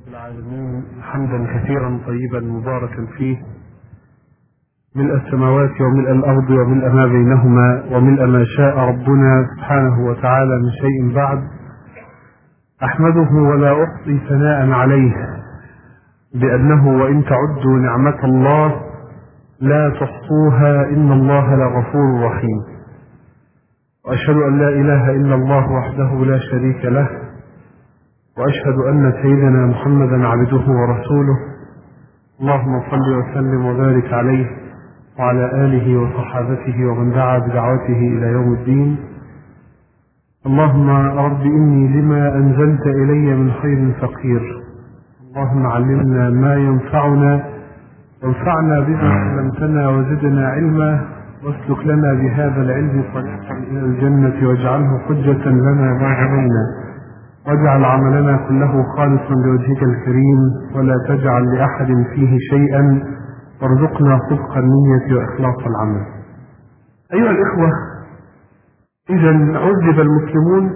العالمين حمدا كثيرا طيبا مباركا فيه، ملء السماوات وملء الأرض وملء ما بينهما وملء ما شاء ربنا سبحانه وتعالى من شيء بعد. أحمده ولا أحصي ثناء عليه، بأنه وإن تعدوا نعمة الله لا تحصوها إن الله لغفور رحيم. وأشهد أن لا إله إلا الله وحده لا شريك له، وأشهد أن سيدنا محمدا عبده ورسوله. اللهم صل وسلم وبارك عليه وعلى آله وصحابته ومن دعا بدعوته إلى يوم الدين. اللهم رب إني لما أنزلت إلي من خير فقير، اللهم علمنا ما ينفعنا وانفعنا بما علمتنا وزدنا علما، واسلك لنا بهذا العلم طريقا إلى الجنة واجعله حجة لنا لا علينا، واجعل عملنا كله خالصا لوجهك الكريم ولا تجعل لأحد فيه شيئا، وارزقنا صدق النية وإخلاص العمل. أيها الإخوة، إذا عذب المسلمون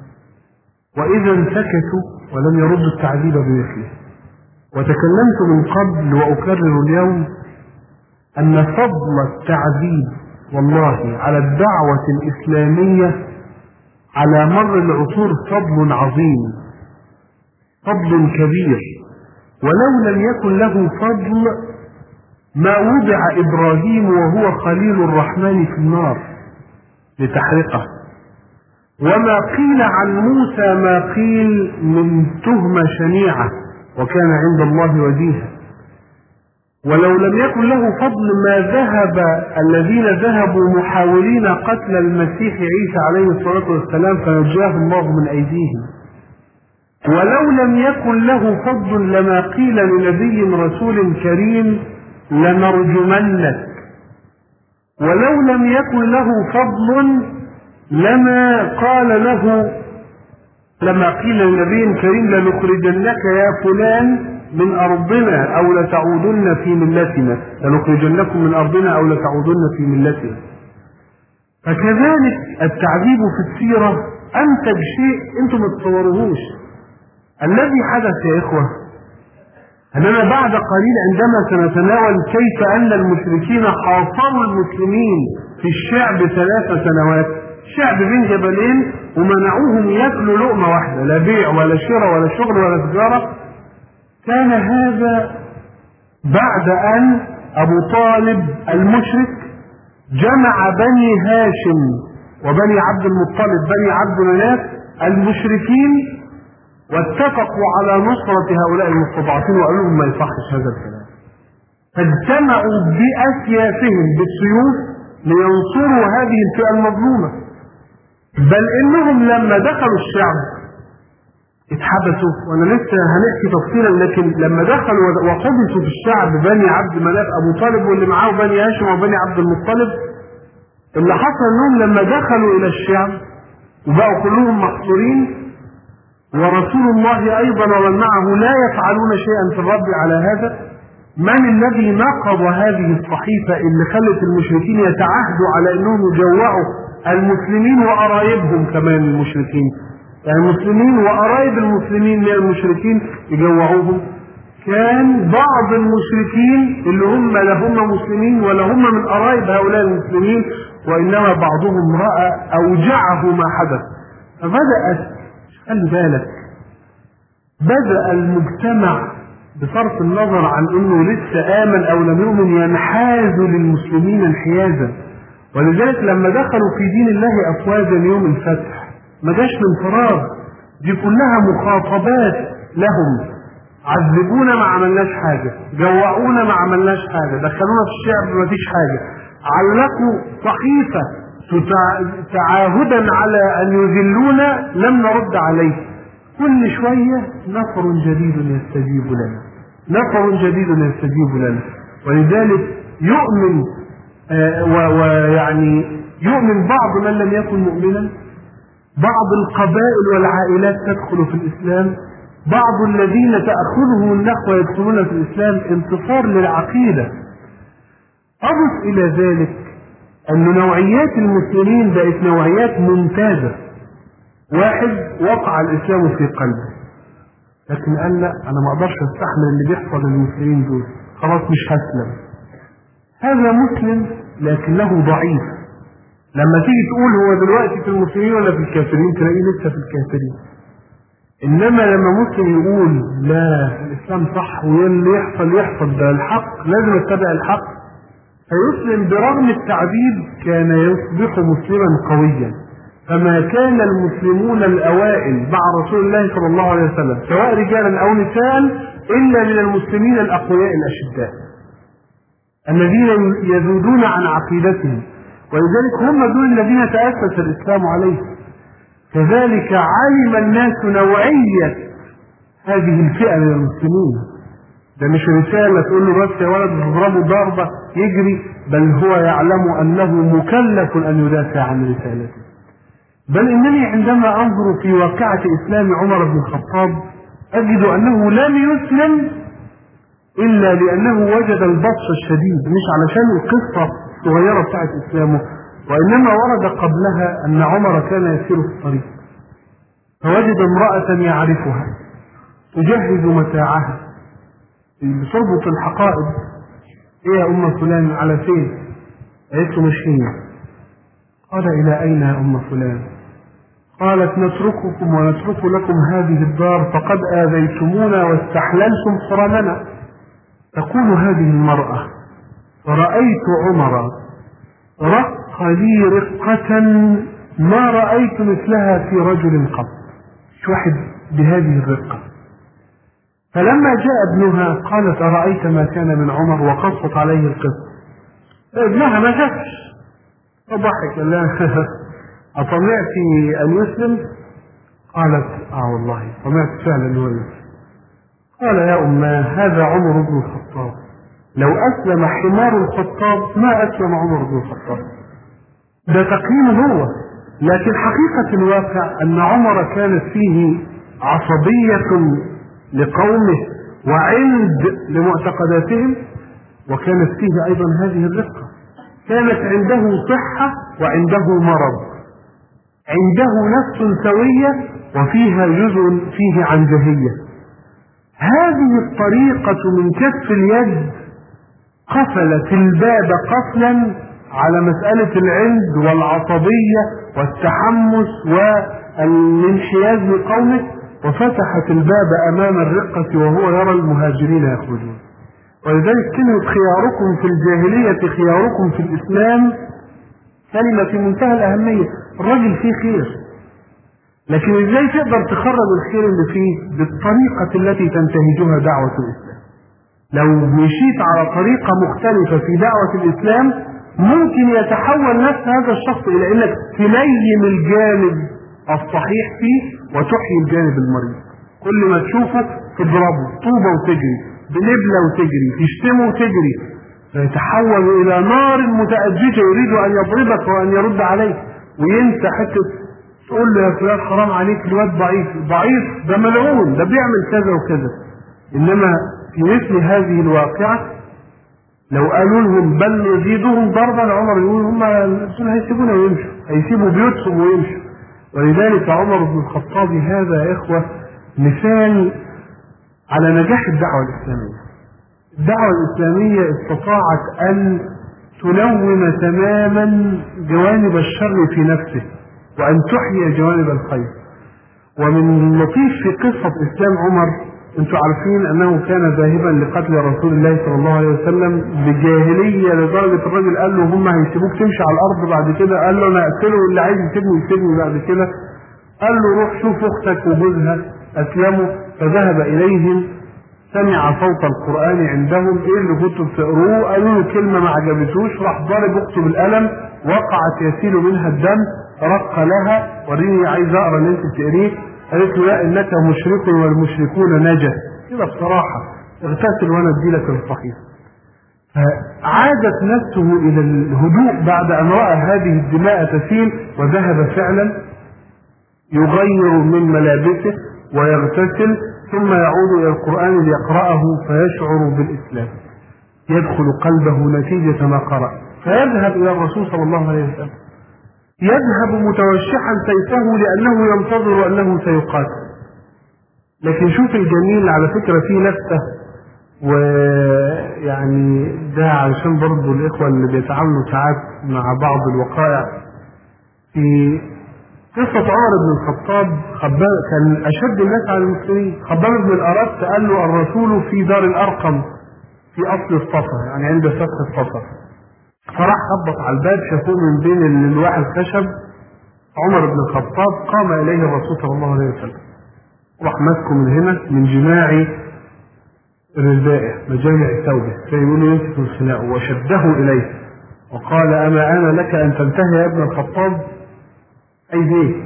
وإذا سكتوا ولم يردوا التعذيب بمثله. وتكلمت من قبل وأكرر اليوم أن فضل التعذيب والله على الدعوة الإسلامية على مر العصور فضل عظيم، فضل كبير، ولو لم يكن له فضل ما وضع إبراهيم وهو خليل الرحمن في النار لتحرقه، وما قيل عن موسى ما قيل من تهمة شنيعة وكان عند الله وجيها. ولو لم يكن له فضل ما ذهب الذين ذهبوا محاولين قتل المسيح عيسى عليه الصلاة والسلام فنجاه الله من أيديهم. ولو لم يكن له فضل لما قيل لنبي رسول كريم لنرجمنك. ولو لم يكن له فضل لما قيل لنبي كريم لنخرجنك يا فلان من أرضنا أو لتعودن في ملتنا، لنخرجنكم من أرضنا أو لتعودن في ملتنا. فكذلك التعذيب في السيرة أنتج شيء أنتم ما تتصوروهوش. الذي حدث يا إخوة أننا بعد قليل عندما سنتناول كيف أن المشركين حاصروا المسلمين في الشعب 3 سنوات، شعب بين جبلين، ومنعوهم يأكلوا لقمة واحدة، لا بيع ولا شراء ولا شغل ولا تجارة. كان هذا بعد أن أبو طالب المشرك جمع بني هاشم وبني عبد المطلب بني عبد مناف المشركين، واتفقوا على نصرة هؤلاء المستضعفين وقالوا لهم ما يصحش هذا الكلام. فاجتمعوا بأسيافهم بالسيوف لينصروا هذه الفئة المظلومة، بل إنهم لما دخلوا الشعب اتحبسوا، وانا لسه هنحكي تفصيلا، لكن لما دخلوا وحبسوا في الشعب بني عبد مناف ابو طالب واللي معاه بني هاشم وبني عبد المطلب، اللي حصل انهم لما دخلوا الى الشعب وبقوا كلهم محصورين، ورسول الله ايضا ومن معه لا يفعلون شيئا في الرد على هذا، من الذي نقض هذه الصحيفة اللي خلت المشركين يتعهدوا على انهم يجوعوا المسلمين وقرايبهم كمان المشركين، يعني المسلمين وقرايب المسلمين من المشركين يجوعوهم؟ كان بعض المشركين اللي هم لا هم مسلمين ولا هم من قرايب هؤلاء المسلمين، وإنما بعضهم رأى أوجعه ما حدث. فبدأت، خلي بالك، بدأ المجتمع بصرف النظر عن انه لسه آمن او لم يؤمن ينحاز للمسلمين انحيازا. ولذلك لما دخلوا في دين الله أفواجا يوم الفتح ما جاش من فراغ، دي كلها مخاطبات لهم. عذبونا ما عملناش حاجة، جوعونا ما عملناش حاجة، دخلونا في الشعب ما فيش حاجة، علقوا صحيفة تعاهدا على أن يذلونا لم نرد عليه. كل شوية نفر جديد يستجيب لنا، نفر جديد يستجيب لنا. ولذلك يؤمن ويعني يؤمن بعض من لم يكن مؤمنا، بعض القبائل والعائلات تدخل في الإسلام، بعض الذين تأخذهم النخوة يدخلون في الإسلام، انتصار للعقيدة. أضف إلى ذلك أن نوعيات المسلمين بقت نوعيات ممتازة. واحد وقع الإسلام في قلبه، لكن قال لا، أنا ما أقدرش أستحمل اللي بيحصل للمسلمين دول، خلاص مش هسلم. هذا مسلم لكنه ضعيف. لما تيجي تقول هو دلوقتي في المسلمين ولا في الكافرين، تلاقيه لسه في الكافرين. إنما لما مسلم يقول لا الإسلام صح واللي يحصل ده الحق، لازم اتبع الحق، فيسلم برغم التعذيب، كان يصبح مسلما قويا. فما كان المسلمون الأوائل مع رسول الله صلى الله عليه وسلم سواء رجالا أو نساء إلا من المسلمين الأقوياء الأشداء الذين يذودون عن عقيدتهم، ولذلك هم دول الذين تأسس الإسلام عليه. كذلك علم الناس نوعية هذه الفئة من المسلمين. ده مش رسالة تقول له بس يا ولد اضربه ضربة يجري، بل هو يعلم أنه مكلف أن يدافع عن رسالته. بل إنني عندما أنظر في واقعة إسلام عمر بن الخطاب أجد أنه لم يسلم إلا لأنه وجد البطش الشديد، مش علشان القصة الصغيرة بتاعت إسلامه، وإنما ورد قبلها أن عمر كان يسير في الطريق فوجد امرأة يعرفها تجهز متاعها بتربط الحقائب. إيه يا أم فلان على فين؟ قالت له مش هنا. قال إلى أين يا أم فلان؟ قالت نترككم ونترك لكم هذه الدار فقد آذيتمونا واستحللتم حرمنا. تقول هذه المرأة ورأيت عمر رق لي رقة ما رأيت مثلها في رجل قط، مش واحد بهذه الرقة. فلما جاء ابنها قالت أرأيت ما كان من عمر، وقصت عليه القصة. ابنها ما شافش فضحك، قال لها أطمعت أن يسلم؟ قالت والله طمعت فعلا أن يسلم. قال يا أماه هذا عمر بن الخطاب، لو أسلم حمار الخطاب ما أسلم عمر بن الخطاب. ده تقييمه هو، لكن حقيقة الواقع أن عمر كانت فيه عصبية لقومه وعند لمعتقداتهم، وكانت فيه أيضا هذه الرقة. كانت عنده صحة وعنده مرض، عنده نفس سوية وفيها جزء فيه عنجهية. هذه الطريقة من كف اليد قفلت الباب قفلا على مسألة العند والعصبية والتحمس والانحياز لقومه، وفتحت الباب أمام الرقة وهو يرى المهاجرين يخرجون. ولذلك كلمة خياركم في الجاهلية خياركم في الإسلام كلمة في منتهى الأهمية. الرجل فيه خير، لكن ازاي تقدر تخرج الخير اللي فيه؟ بالطريقة التي تنتهجها دعوة الإسلام. لو مشيت على طريقة مختلفة في دعوة الإسلام ممكن يتحول نفس هذا الشخص إلى أنك تلين الجانب الصحيح فيه وتحيي الجانب المريض. كل ما تشوفه تضربه طوبة وتجري، بنبلة وتجري، تشتمه وتجري، فيتحول إلى نار متأججة يريد أن يضربك وأن يرد عليك، وينسى حتة تقول له يا فلان حرام عليك الواد ضعيف ده ملعون ده بيعمل كذا وكذا. إنما في مثل هذه الواقعة لو قالوا لهم بل نزيدهم ضربا، عمر يقول هم هيسيبونا ويمشوا، هيسيبوا بيوتهم ويمشوا. ولذلك عمر بن الخطاب هذا يا إخوة مثال على نجاح الدعوة الإسلامية. الدعوة الإسلامية استطاعت أن تنوم تماما جوانب الشر في نفسه وأن تحيي جوانب الخير. ومن اللطيف في قصة إسلام عمر، أنتم عارفين أنه كان ذاهبا لقتل رسول الله صلى الله عليه وسلم بجاهلية، لدرجة الرجل قال له هم هيسيبوك تمشي على الأرض بعد كده، قال له أنا أقتله واللي عايز يسيبني بعد كده. قال له روح شوف أختك وجوزها أسلموا، فذهب إليهم سمع صوت القرآن عندهم، إيه اللي كنتوا بتقروه؟ قالوا له كلمة ما عجبتوش، راح ضارب أخته بالقلم، وقعت يسيل منها الدم، رق لها وريني عايز أقرأ اللي أنت بتقريه. قالت له لا إنك مشرك والمشركون نجس، كده بصراحة اغتسل وأنا أديلك الصحيح. فعادت نفسه إلى الهدوء بعد أن رأى هذه الدماء تسيل، وذهب فعلا يغير من ملابسه ويغتسل، ثم يعود إلى القرآن ليقرأه فيشعر بالإسلام، يدخل قلبه نتيجة ما قرأ، فيذهب إلى الرسول صلى الله عليه وسلم، يذهب متوشحا سيفه لأنه ينتظر أنه سيقاتل. لكن شوف الجميل على فكرة فيه لفتة، ويعني ده علشان برضه الإخوة اللي بيتعاملوا ساعات مع بعض الوقائع. في قصة عمر بن الخطاب، كان أشد الناس على المسلمين. خباب بن الأرت قال له الرسول في دار الأرقم في أصل الصفا، يعني عند فتح الصفا. فراح خبط على الباب، شافوه من بين الألواح الخشب عمر بن الخطاب. قام إليه الرسول صلى الله عليه وسلم، راح ماسكه من هنا من جماع ردائه، مجامع ثوبه، فيقول له يمسك الخناق، وشده إليه وقال أما أنا لك أن تنتهي يا ابن الخطاب؟ أي ليه؟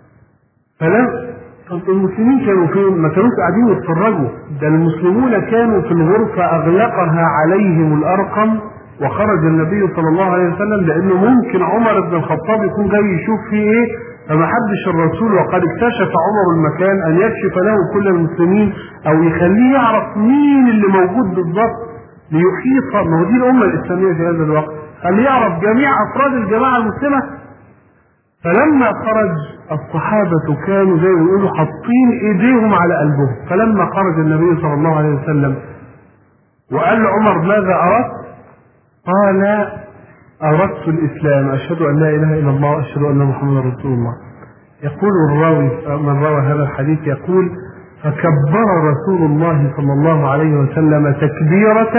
المسلمين كانوا فين؟ ما كانوش قاعدين يتفرجوا، ده المسلمون كانوا في الغرفة أغلقها عليهم الأرقم، وخرج النبي صلى الله عليه وسلم لأنه ممكن عمر بن الخطاب يكون جاي يشوف فيه إيه، فما حدش الرسول وقد اكتشف عمر المكان أن يكشف له كل المسلمين أو يخليه يعرف مين اللي موجود بالضبط ليحيط. ما هو دي الأمة الإسلامية في هذا الوقت، خليه يعرف جميع أفراد الجماعة المسلمة. فلما خرج الصحابة كانوا زي ما يقولوا حاطين ايديهم على قلبهم. فلما خرج النبي صلى الله عليه وسلم وقال لعمر ماذا أردت؟ قال أردت الإسلام، أشهد أن لا إله إلا الله، أشهد أن محمدا رسول الله. يقول الراوي من روى هذا الحديث يقول فكبر رسول الله صلى الله عليه وسلم تكبيرة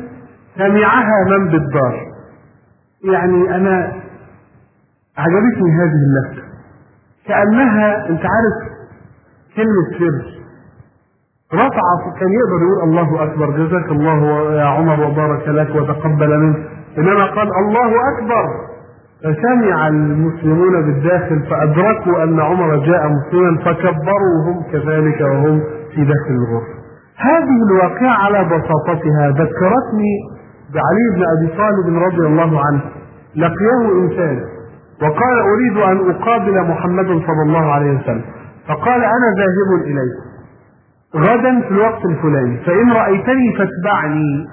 سمعها من بالدار. يعني أنا عجبتني هذه اللفتة، كأنها انت عارف كلمة سر رفع، كان يقدر يقول الله أكبر جزاك الله يا عمر وبارك لك وتقبل منك، إنما قال الله أكبر. فسمع المسلمون بالداخل فأدركوا أن عمر جاء مسلما فكبروا هم كذلك وهم في داخل الغرفة. هذه الواقعة على بساطتها ذكرتني بعلي بن أبي طالب رضي الله عنه. لقيه إنسان وقال أريد أن أقابل محمد صلى الله عليه وسلم، فقال أنا ذاهب إليه غدا في الوقت الفلاني، فإن رأيتني فاتبعني،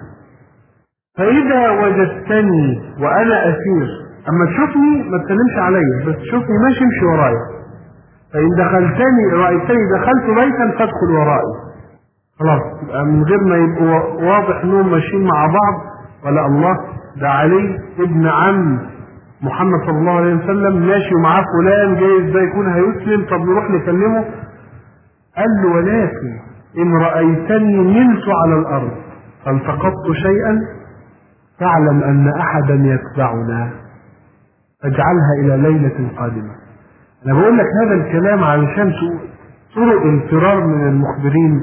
فإذا وجدتني وأنا أسير، أما تشوفني ما تسلمش عليا، بس تشوفني ماشي امشي ورايا، فإن رأيتني دخلت بيتا فادخل ورائي. خلاص من غير ما يبقوا واضح انهم ماشيين مع بعض، ولا الله ده علي ابن عم محمد صلى الله عليه وسلم ماشي ومعاه فلان جايز ده يكون هيسلم، طب نروح نكلمه. قال له ولكن إن رأيتني نلت على الأرض فالتقطت شيئا فاعلم أن أحدا يتبعنا فاجعلها إلى ليلة قادمة. أنا بقول لك هذا الكلام علشان طرق الفرار من المخبرين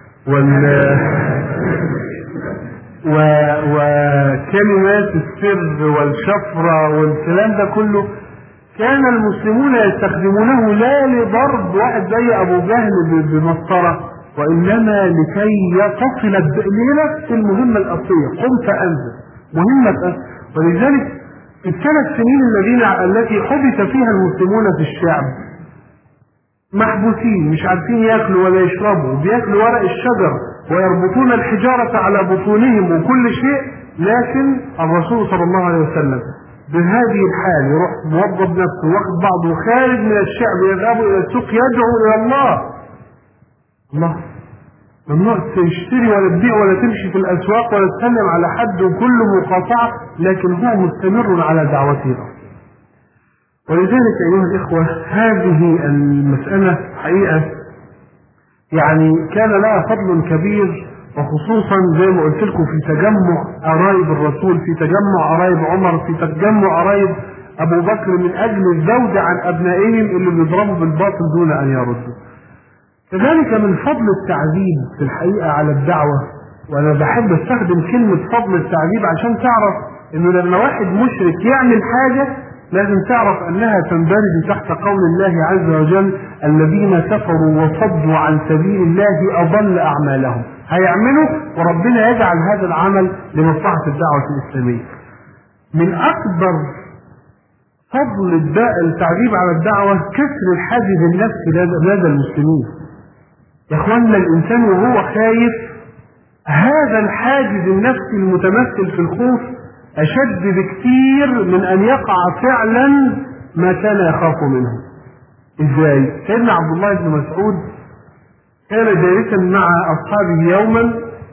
وكلمات السر والشفرة والكلام ده كله كان المسلمون يستخدمونه لا لضرب واحد زي أبو جهل بمسطرة، وإنما لكي تصل لنفس المهمة الأصلية، قم فأنزل مهمة. ولذلك في الثلاث سنين التي حبس فيها المسلمون في الشعب محبوسين مش عارفين ياكلوا ولا يشربوا، بياكلوا ورق الشجر ويربطون الحجارة على بطونهم وكل شيء، لكن الرسول صلى الله عليه وسلم بهذه الحال يروح موظف نفسه واخد بعضه خارج من الشعب يذهب الى السوق يدعو الى الله ممنوع تشتري ولا تبيع ولا تمشي في الاسواق ولا تسلم على حد وكل مقاطعة، لكن هو مستمر على دعوته. ولذلك أيها الإخوة هذه المسألة حقيقة يعني كان لها فضل كبير، وخصوصا زي ما قلت لكم في تجمع قرايب الرسول، في تجمع قرايب عمر، في تجمع قرايب أبو بكر من أجل الزود عن أبنائهم اللي بيضربوا بالباطل دون أن يردوا. كذلك من فضل التعذيب في الحقيقة على الدعوة، وأنا بحب استخدم كلمة فضل التعذيب عشان تعرف إنه لما واحد مشرك يعمل حاجة لازم تعرف أنها تندرج تحت قول الله عز وجل الذين كفروا وصدوا عن سبيل الله أضل أعمالهم. هيعملوا وربنا يجعل هذا العمل لمصلحة الدعوة الإسلامية. من أكبر فضل التعذيب على الدعوة كسر الحاجز النفسي لدى المسلمين. يا اخوانا الإنسان وهو خايف هذا الحاجز النفسي المتمثل في الخوف أشد بكثير من أن يقع فعلا ما كان يخاف منه. إزاي؟ سيدنا عبد الله بن مسعود كان جالسا مع أصحابه يوما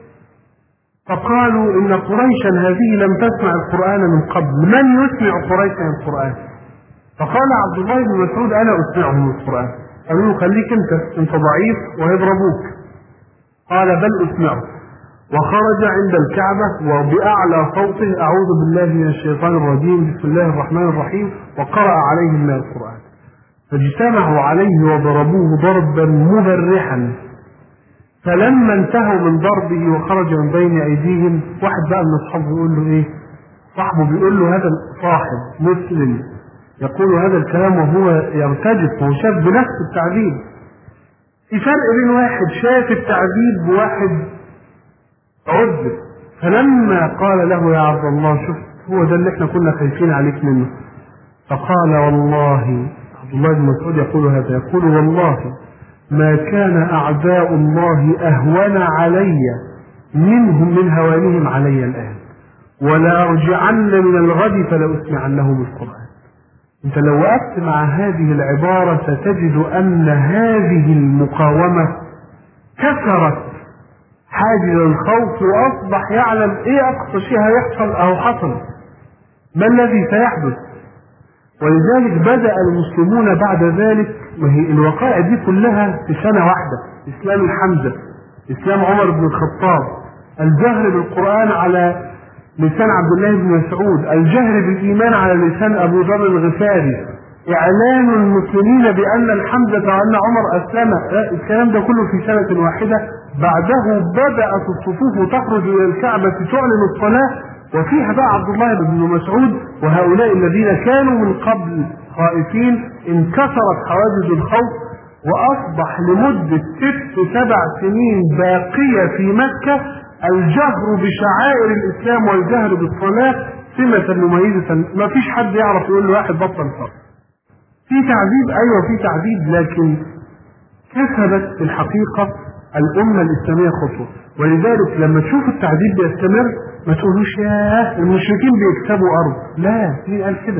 فقالوا إن قريشا هذه لم تسمع القرآن من قبل، من يسمع قريشا القرآن؟ فقال عبد الله بن مسعود أنا أسمعهم القرآن. قالوا له خليك أنت ضعيف ويضربوك. قال بل أسمعه، وخرج عند الكعبة وبأعلى صوته أعوذ بالله من الشيطان الرجيم بسم الله الرحمن الرحيم، وقرأ عليهم من القرآن، فاجتمعوا عليه وضربوه ضربا مبرحا. فلما انتهوا من ضربه وخرج من بين أيديهم، واحد بقى من أصحابه يقول له إيه؟ صاحبه بيقول له هذا صاحب مسلم يقول هذا الكلام وهو يرتجف وهو شاف بنفس التعذيب. في فرق بين واحد شاف التعذيب وواحد عذب. فلما قال له يا عبد الله شوف هو ده اللي احنا كنا خايفين عليك منه، فقال والله عبد الله بن مسعود يقول هذا، يقول والله ما كان أعداء الله أهون علي منهم من هوانهم علي الآن، ولا أرجعن من الغد فلأسمعنهم القرآن. انت لو وقفت مع هذه العبارة ستجد أن هذه المقاومة كسرت حاجز الخوف، وأصبح يعلم إيه أقصى شيء هيحصل أو حصل، ما الذي سيحدث. ولذلك بدأ المسلمون بعد ذلك، وهي الوقائع دي كلها في سنة واحدة، إسلام حمزة، إسلام عمر بن الخطاب، الجهر بالقرآن على لسان عبد الله بن مسعود، الجهر بالإيمان على لسان أبو ذر الغفاري، إعلان المسلمين بأن الحمزة وأن عمر أسلم، الكلام ده كله في سنة واحدة. بعده بدأت الصفوف تخرج إلى الكعبة تعلن الصلاة، وفيها بقى عبد الله بن مسعود وهؤلاء الذين كانوا من قبل خائفين. انكسرت حواجز الخوف، وأصبح لمدة 6-7 سنين باقية في مكة الجهر بشعائر الإسلام والجهر بالصلاة سمة مميزة، ما فيش حد يعرف يقول له واحد بطل صلاة. في تعذيب، أيوة في تعذيب، لكن كسبت في الحقيقة الأمة الإسلامية خطوة. ولذلك لما تشوف التعذيب بيستمر ما تقولوش ياه المشركين بيكسبوا أرض، لا، مين قال كده؟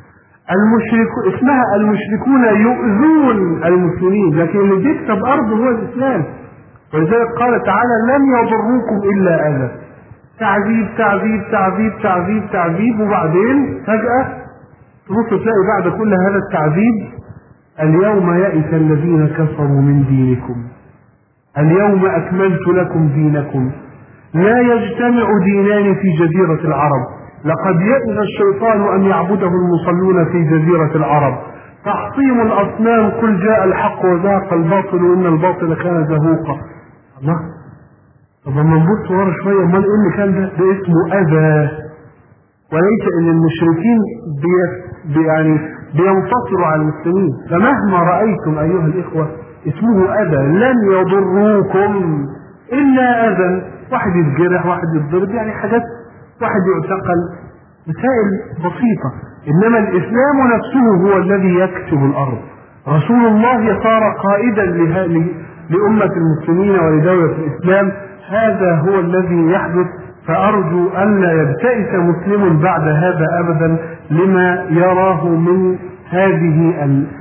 اسمها المشركون يؤذون المسلمين، لكن اللي بيكسب أرض هو الإسلام. ولذلك قال تعالى لن يضروكم إلا أذى. تعذيب تعذيب تعذيب تعذيب تعذيب، وبعدين فجأة تبص تلاقي بعد كل هذا التعذيب اليوم يئس الذين كفروا من دينكم، اليوم أكملت لكم دينكم، لا يجتمع دينان في جزيرة العرب، لقد يئس الشيطان أن يعبده المصلون في جزيرة العرب، تحطيم الأصنام قل جاء الحق وزهق الباطل إن الباطل كان زهوقا. الله، طب لما نبص ورا شوية امال ايه اللي كان ده اسمه أذى، وليس ان المشركين يعني بينتصروا على المسلمين. فمهما رأيتم أيها الإخوة اسمه أذى، لن يضروكم إلا أذى، واحد يتجرح واحد يتضرب، يعني حاجات، واحد يعتقل، مسائل بسيطة. إنما الإسلام نفسه هو الذي يكسب الأرض. رسول الله صار قائدا لأمة المسلمين ولدولة الإسلام، هذا هو الذي يحدث. فأرجو أن لا يبتئس مسلم بعد هذا أبدا لما يراه من هذه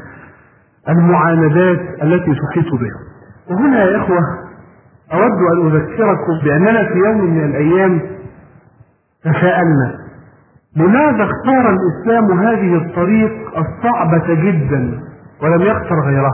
المعاندات التي تحيط بها. وهنا يا إخوة أود أن أذكركم بأننا في يوم من الأيام تساءلنا لماذا اختار الإسلام هذه الطريق الصعبة جدا ولم يختر غيرها.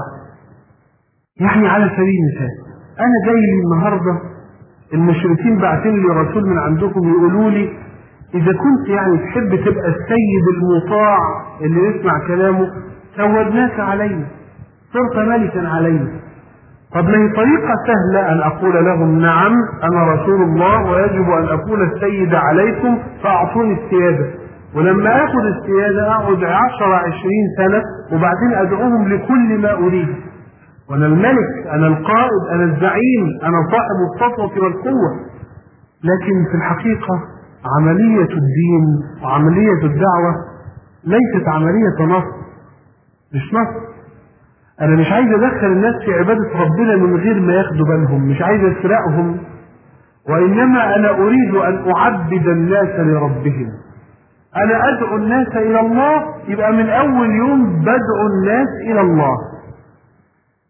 يعني على سبيل المثال أنا جاي النهاردة المشركين بعتين لي رسول من عندكم يقولوا لي إذا كنت يعني تحب تبقى السيد المطاع اللي يسمع كلامه سودناك علينا، صرت ملكا علينا. طب ما هي طريقة سهلة أن أقول لهم نعم أنا رسول الله ويجب أن أكون السيد عليكم فأعطوني السيادة، ولما أخذ السيادة أقعد 10-20 سنة وبعدين أدعوهم لكل ما أريد، وأنا الملك، أنا القائد، أنا الزعيم، أنا صاحب السطوة والقوة. لكن في الحقيقة عملية الدين وعملية الدعوة ليست عملية نصر، مش نصر. أنا مش عايز أدخل الناس في عبادة ربنا من غير ما ياخدوا بالهم، مش عايز أسرقهم، وإنما أنا أريد أن أعبد الناس لربهم. أنا أدعو الناس إلى الله، يبقى من أول يوم بدعو الناس إلى الله.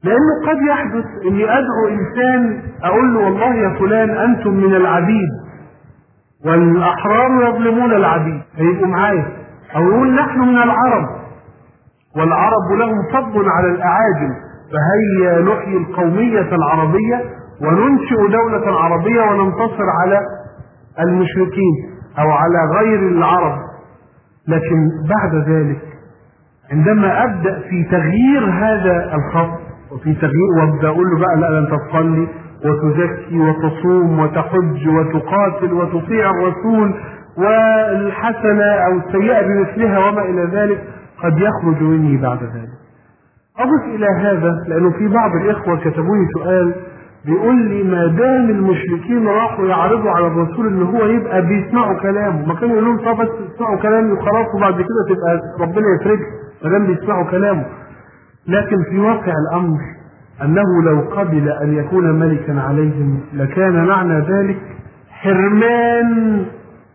لأنه قد يحدث أني أدعو إنسان أقول له والله يا فلان أنتم من العبيد والأحرار يظلمون العبيد، هيبقوا معايا. أو يقول نحن من العرب والعرب لهم فضل على الأعاجم، فهيا نحيي القومية العربية وننشئ دولة عربية وننتصر على المشركين أو على غير العرب. لكن بعد ذلك عندما أبدأ في تغيير هذا الخط وفي تغيير وابدأ أقول له بقى لا، أنت تصلي وتزكي وتصوم وتحج وتقاتل وتطيع الرسول والحسنة أو السيئة بمثلها وما إلى ذلك، قد يخرج مني بعد ذلك. أضف إلى هذا لأنه في بعض الإخوة كتبوا لي سؤال بيقول لي ما دام المشركين راحوا يعرضوا على الرسول ان هو يبقى بيسمعوا كلامه، ما كانوا يقولوا طب بس يسمعوا كلامي وخلاص وبعد كده تبقى ربنا يفرجها ما دام بيسمعوا كلامه. لكن في واقع الامر انه لو قبل ان يكون ملكا عليهم لكان معنى ذلك حرمان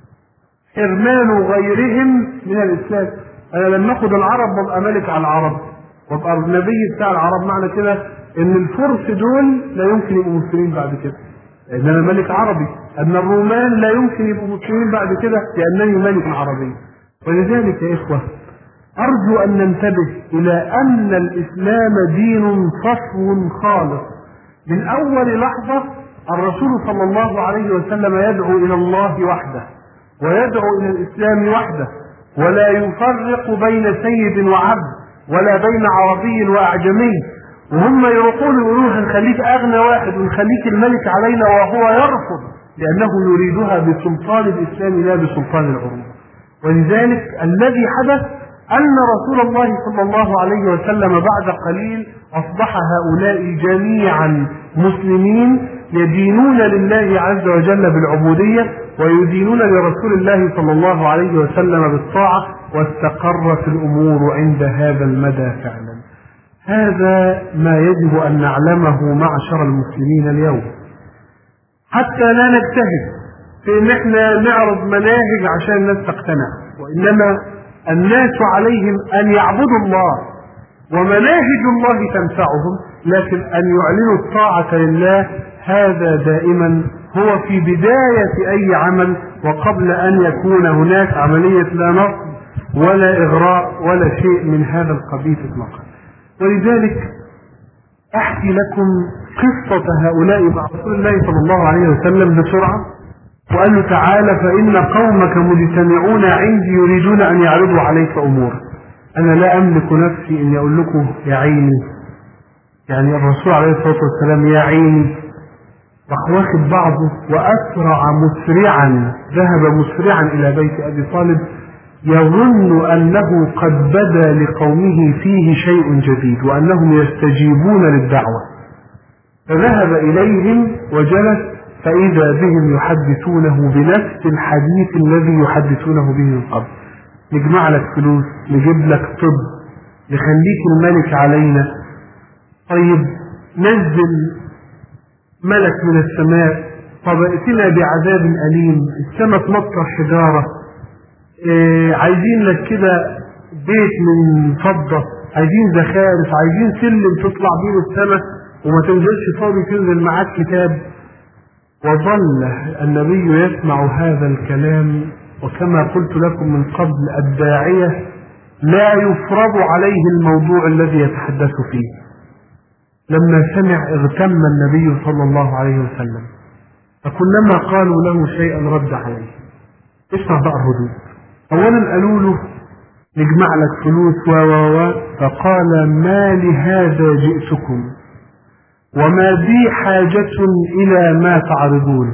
غيرهم من الاسلام. انا لما اخد العرب ببقى ملك على العرب وابقى النبي بتاع العرب، معنى كده ان الفرس دول لا يمكن يبقوا مسلمين بعد كده لان انا ملك عربي، ان الرومان لا يمكن يبقوا مسلمين بعد كده لانني ملك عربي. ولذلك يا اخوه ارجو ان ننتبه الى ان الاسلام دين صفو خالص. من اول لحظه الرسول صلى الله عليه وسلم يدعو الى الله وحده ويدعو الى الاسلام وحده، ولا يفرق بين سيد وعبد ولا بين عربي واعجمي. وهم يروحون يقولون هنخليك اغنى واحد ونخليك الملك علينا، وهو يرفض لانه يريدها بسلطان الاسلام لا بسلطان العروبه. ولذلك الذي حدث ان رسول الله صلى الله عليه وسلم بعد قليل اصبح هؤلاء جميعا مسلمين يدينون لله عز وجل بالعبوديه ويدينون لرسول الله صلى الله عليه وسلم بالطاعه، واستقرت الامور عند هذا المدى فعلا. هذا ما يجب أن نعلمه معشر المسلمين اليوم، حتى لا نجتهد في أن احنا نعرض مناهج عشان الناس تقتنع، وإنما الناس عليهم أن يعبدوا الله ومناهج الله تنفعهم، لكن أن يعلنوا الطاعة لله هذا دائما هو في بداية أي عمل، وقبل أن يكون هناك عملية لا نصب ولا إغراء ولا شيء من هذا القبيل إطلاقا. ولذلك أحكي لكم قصة هؤلاء مع رسول الله صلى الله عليه وسلم بسرعة، وقال له تعالى فإن قومك مجتمعون عندي يريدون أن يعرضوا عليك أمور. أنا لا أملك نفسي إني أقول لكم يا عيني، يعني الرسول عليه الصلاة والسلام يا عيني راح واخد بعضه وأسرع مسرعا، ذهب مسرعا إلى بيت أبي طالب يظن أنه قد بدا لقومه فيه شيء جديد وأنهم يستجيبون للدعوة، فذهب إليهم وجلس فإذا بهم يحدثونه بنفس الحديث الذي يحدثونه به من قبل. نجمع لك فلوس، نجيب لك طب، نخليك الملك علينا، طيب نزل ملك من السماء، طب ائتنا بعذاب أليم، السماء تمطر حجارة، عايزين لك كده بيت من فضة، عايزين زخارف، عايزين سلم تطلع بيه السماء وما تنزلش فاضي تنزل معاك كتاب. وظل النبي يسمع هذا الكلام، وكما قلت لكم من قبل الداعية لا يفرض عليه الموضوع الذي يتحدث فيه. لما سمع اغتم النبي صلى الله عليه وسلم، فكلما قالوا له شيئا رد عليه. اسمع بقى الردود. اولا قالوا له نجمع لك فلوس فقال ما لهذا جئتكم وما بي حاجة إلى ما تعرضون،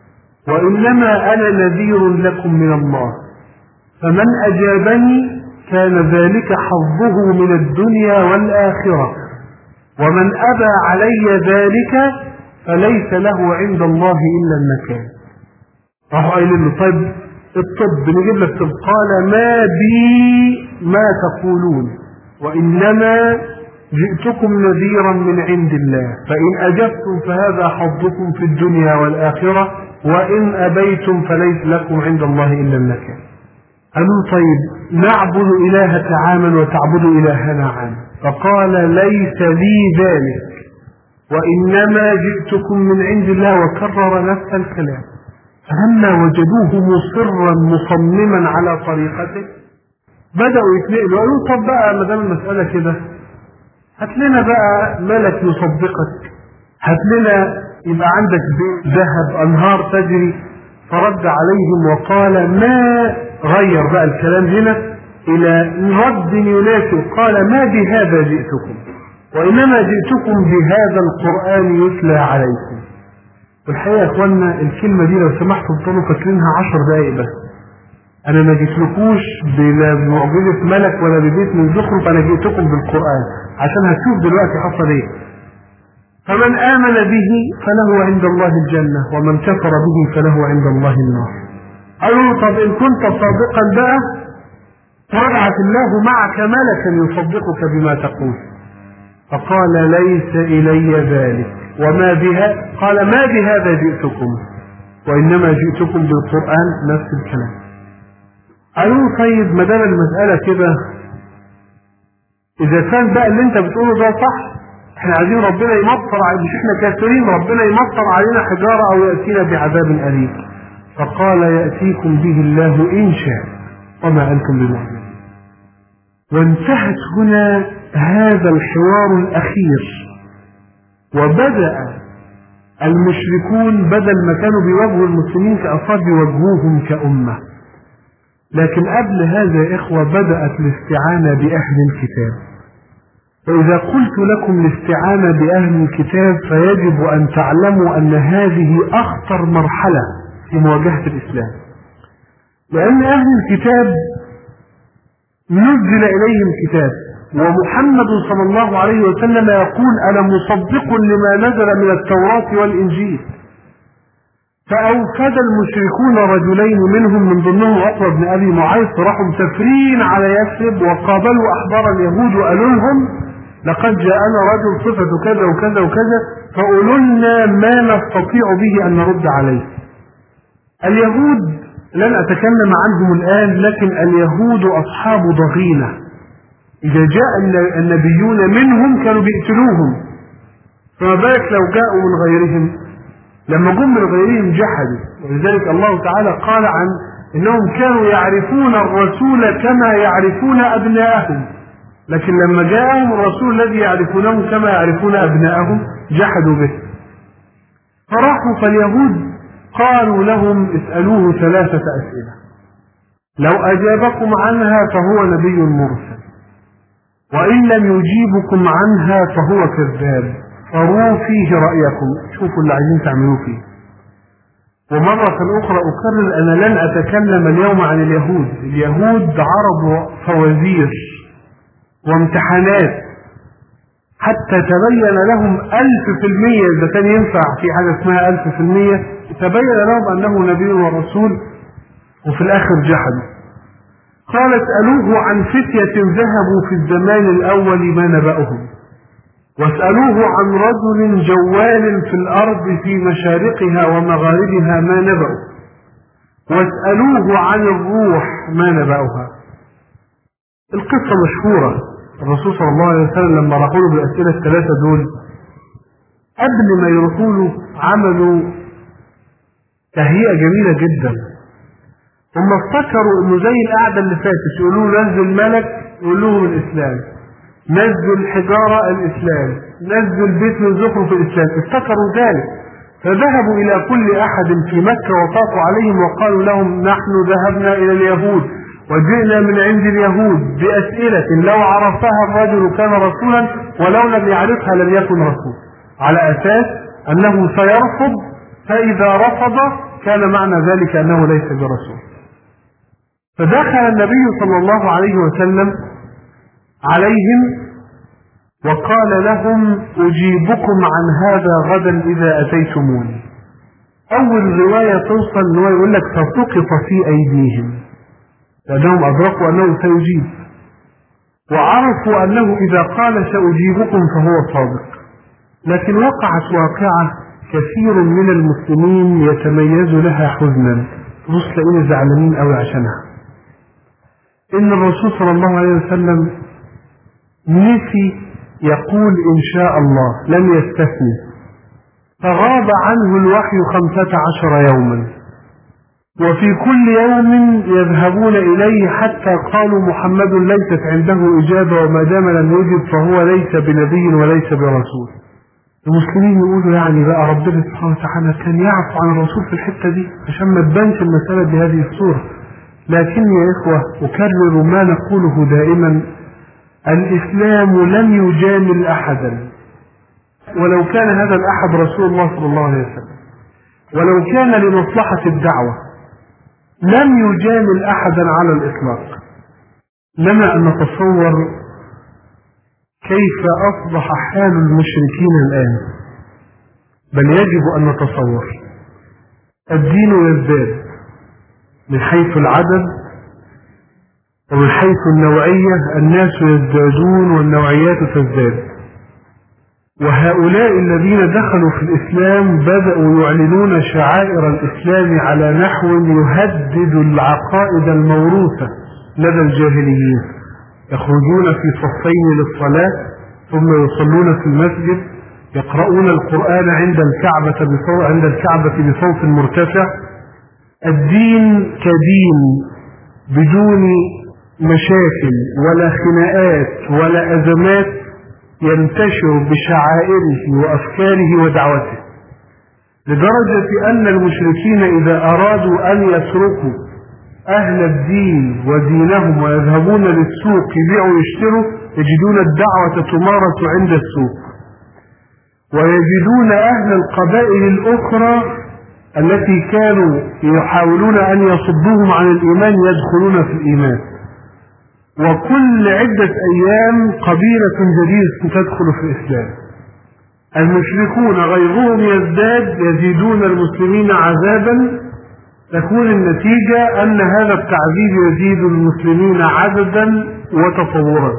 وإنما أنا نذير لكم من الله، فمن أجابني كان ذلك حظه من الدنيا والآخرة، ومن أبى علي ذلك فليس له عند الله إلا المكان. راحوا قايلين له طيب الطب نجيب لك طب، قال ما بي ما تقولون وإنما جئتكم نذيرا من عند الله، فإن أجبتم فهذا حظكم في الدنيا والآخرة، وإن أبيتم فليس لكم عند الله إلا المكان. قالوا طيب نعبد إلهك عاما وتعبد إلهنا عاما. فقال ليس لي ذلك وإنما جئتكم من عند الله، وكرر نفس الكلام. فلما وجدوه مصرا مصمما على طريقته بدأوا يتنقلوا، قالوا طب بقى ما دام المسألة كده هات لنا بقى ملك يصدقك، هات لنا يبقى عندك بيت ذهب أنهار تجري. فرد عليهم وقال ما غير بقى الكلام هنا إلى رد يناسب، قال ما بهذا جئتكم وإنما جئتكم بهذا القرآن يتلى عليكم. والحقيقة يا إخواننا الكلمة دي لو سمحتوا تفضلوا فاكرينها 10 دقايق بس. أنا ما جيتلكوش بمعجزة ملك ولا ببيت من زخرف، أنا جئتكم بالقرآن عشان هتشوف دلوقتي حصل إيه. فمن آمن به فله عند الله الجنة ومن كفر به فله عند الله النار. قالوا طب إن كنت صادقا بقى فابعث الله معك ملكا يصدقك بما تقول. فقال ليس إلي ذلك وما بها، قال ما بهذا جئتكم وإنما جئتكم بالقرآن، نفس الكلام. قالوا طيب ما دام المسألة كده، إذا كان بقى اللي أنت بتقوله ده صح، احنا عايزين ربنا يمطر، مش احنا كافرين، ربنا يمطر علينا حجارة أو يأتينا بعذاب أليم. فقال يأتيكم به الله إن شاء وما أنتم بمعجزين. وانتهت هنا هذا الحوار الأخير، وبدأ المشركون بدل ما كانوا بيواجهوا المسلمين كأفراد بيواجهوهم كأمة. لكن قبل هذا يا إخوة بدأت الاستعانة بأهل الكتاب. وإذا قلت لكم الاستعانة بأهل الكتاب فيجب أن تعلموا أن هذه أخطر مرحلة في مواجهة الإسلام، لأن أهل الكتاب نزل إليهم كتاب، ومحمد صلى الله عليه وسلم يقول أنا مصدق لما نزل من التوراة والإنجيل. فأوفد المشركون رجلين منهم من ضمنهم عقبة بن أبي معيط، راحوا مسافرين على يثرب وقابلوا أحبار اليهود وقالوا لهم لقد جاءنا رجل صفة كذا وكذا وكذا، فقولوا لنا ما نستطيع به أن نرد عليه. اليهود لن أتكلم عنهم الآن، لكن اليهود أصحاب ضغينة، إذا جاء النبيون منهم كانوا بيقتلوهم، فما بالك لو جاءوا من غيرهم. لما جم من غيرهم جحدوا، ولذلك الله تعالى قال عن إنهم كانوا يعرفون الرسول كما يعرفون أبناءهم، لكن لما جاءهم الرسول الذي يعرفونه كما يعرفون أبناءهم جحدوا به. فراحوا فاليهود قالوا لهم اسألوه 3 أسئلة، لو أجابكم عنها فهو نبي مرسل، وإن لم يجيبكم عنها فهو كذاب، فروا فيه رأيكم، شوفوا اللي عايزين تعملوه فيه. ومرة أخرى أكرر أنا لن أتكلم اليوم عن اليهود. اليهود عرضوا فوازير وامتحانات حتى تبين لهم 1000%، إذا كان ينفع في حاجة اسمها 1000%، تبين لهم أنه نبي ورسول، وفي الآخر جحدوا. قال اسألوه عن فتية ذهبوا في الزمان الأول ما نبأهم، واسألوه عن رجل جوال في الأرض في مشارقها ومغاربها ما نبأه، واسألوه عن الروح ما نبأها. القصة مشهورة. الرسول صلى الله عليه وسلم لما راحوا له بالأسئلة ال3 دول، قبل ما يروحوا له عملوا تهيئة جميلة جدا. هم افتكروا انه زي القعدة اللي فاتت، يقولوا نزل ملك يقول لهم الإسلام، نزل حجارة الإسلام، نزل بيت من زخرف الإسلام، افتكروا ذلك. فذهبوا إلى كل أحد في مكة وطاقوا عليهم وقالوا لهم نحن ذهبنا إلى اليهود وجئنا من عند اليهود بأسئلة لو عرفها الرجل كان رسولا ولو لم يعرفها لم يكن رسول، على أساس أنه سيرفض، فإذا رفض كان معنى ذلك أنه ليس برسول. فدخل النبي صلى الله عليه وسلم عليهم وقال لهم أجيبكم عن هذا غدا إذا أتيتموني. أول رواية توصل أنه يقول لك فسقط في أيديهم، لأنهم أدركوا أنه سيجيب، وعرفوا أنه إذا قال سأجيبكم فهو صادق. لكن وقعت واقعة كثير من المسلمين يتميز لها حزنا، تبص تلاقينا زعلانين قوي عشانها. إن الرسول صلى الله عليه وسلم نسي يقول إن شاء الله، لم يستثني، فغاب عنه الوحي 15 يوما، وفي كل يوم يذهبون إليه حتى قالوا محمد ليست عنده إجابة، وما دام لم يجب فهو ليس بنبي وليس برسول. المسلمين يقولوا يعني بقى ربنا سبحانه وتعالى كان يعفو عن الرسول في الحتة دي عشان ما تبانش المسألة بهذه الصورة. لكن يا إخوة أكرر ما نقوله دائما، الإسلام لم يجامل أحدا، ولو كان هذا الأحد رسول الله صلى الله عليه وسلم، ولو كان لمصلحة الدعوة لم يجامل أحدا على الإطلاق. لنا أن نتصور كيف أصبح حال المشركين الآن، بل يجب أن نتصور. الدين يزداد من حيث العدد ومن حيث النوعية، الناس يزدادون والنوعيات تزداد، وهؤلاء الذين دخلوا في الإسلام بدأوا يعلنون شعائر الإسلام على نحو يهدد العقائد الموروثة لدى الجاهليين. يخرجون في صفين للصلاة ثم يصلون في المسجد، يقرؤون القرآن عند الكعبة بصوت مرتفع. الدين كدين بدون مشاكل ولا خناقات ولا أزمات ينتشر بشعائره وأفكاره ودعوته، لدرجة أن المشركين إذا أرادوا أن يتركوا أهل الدين ودينهم ويذهبون للسوق يبيعوا ويشتروا، يجدون الدعوة تمارس عند السوق، ويجدون أهل القبائل الأخرى التي كانوا يحاولون أن يصدوهم عن الإيمان يدخلون في الإيمان، وكل عدة أيام قبيلة جديدة تدخل في الإسلام. المشركون غيرهم يزداد، يزيدون المسلمين عذابا، تكون النتيجة أن هذا التعذيب يزيد المسلمين عددا وتصورا.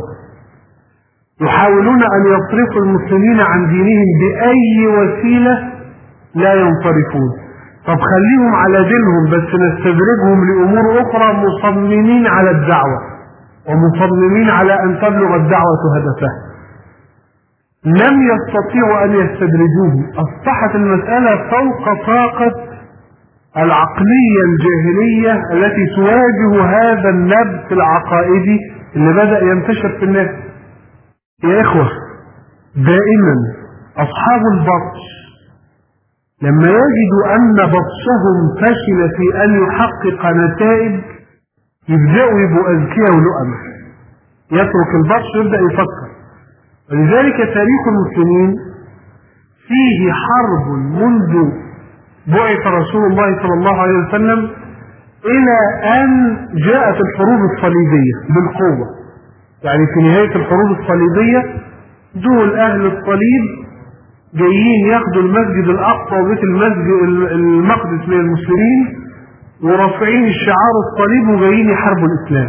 يحاولون أن يصرفوا المسلمين عن دينهم بأي وسيلة لا ينصرفون. طب خليهم على دينهم بس نستدرجهم لأمور أخرى، مصممين على الدعوة ومصممين على أن تبلغ الدعوة هدفها. لم يستطيعوا أن يستدرجوهم، أصبحت المسألة فوق طاقة العقلية الجاهلية التي تواجه هذا النبت العقائدي اللي بدأ ينتشر في الناس. يا إخوة، دائما أصحاب البطش لما يجدوا أن بطشهم فشل في أن يحقق نتائج يبدأوا يبقوا أذكياء ولؤمة، يترك البطش ويبدأ يفكر. ولذلك تاريخ المسلمين فيه حرب منذ بعث رسول الله صلى الله عليه وسلم إلى أن جاءت الحروب الصليبية بالقوة. يعني في نهاية الحروب الصليبية دول أهل الصليب جايين ياخدوا المسجد الأقصى وبيت المقدس من المسلمين، ورافعين الشعار الصليب وجايين يحاربوا الإسلام.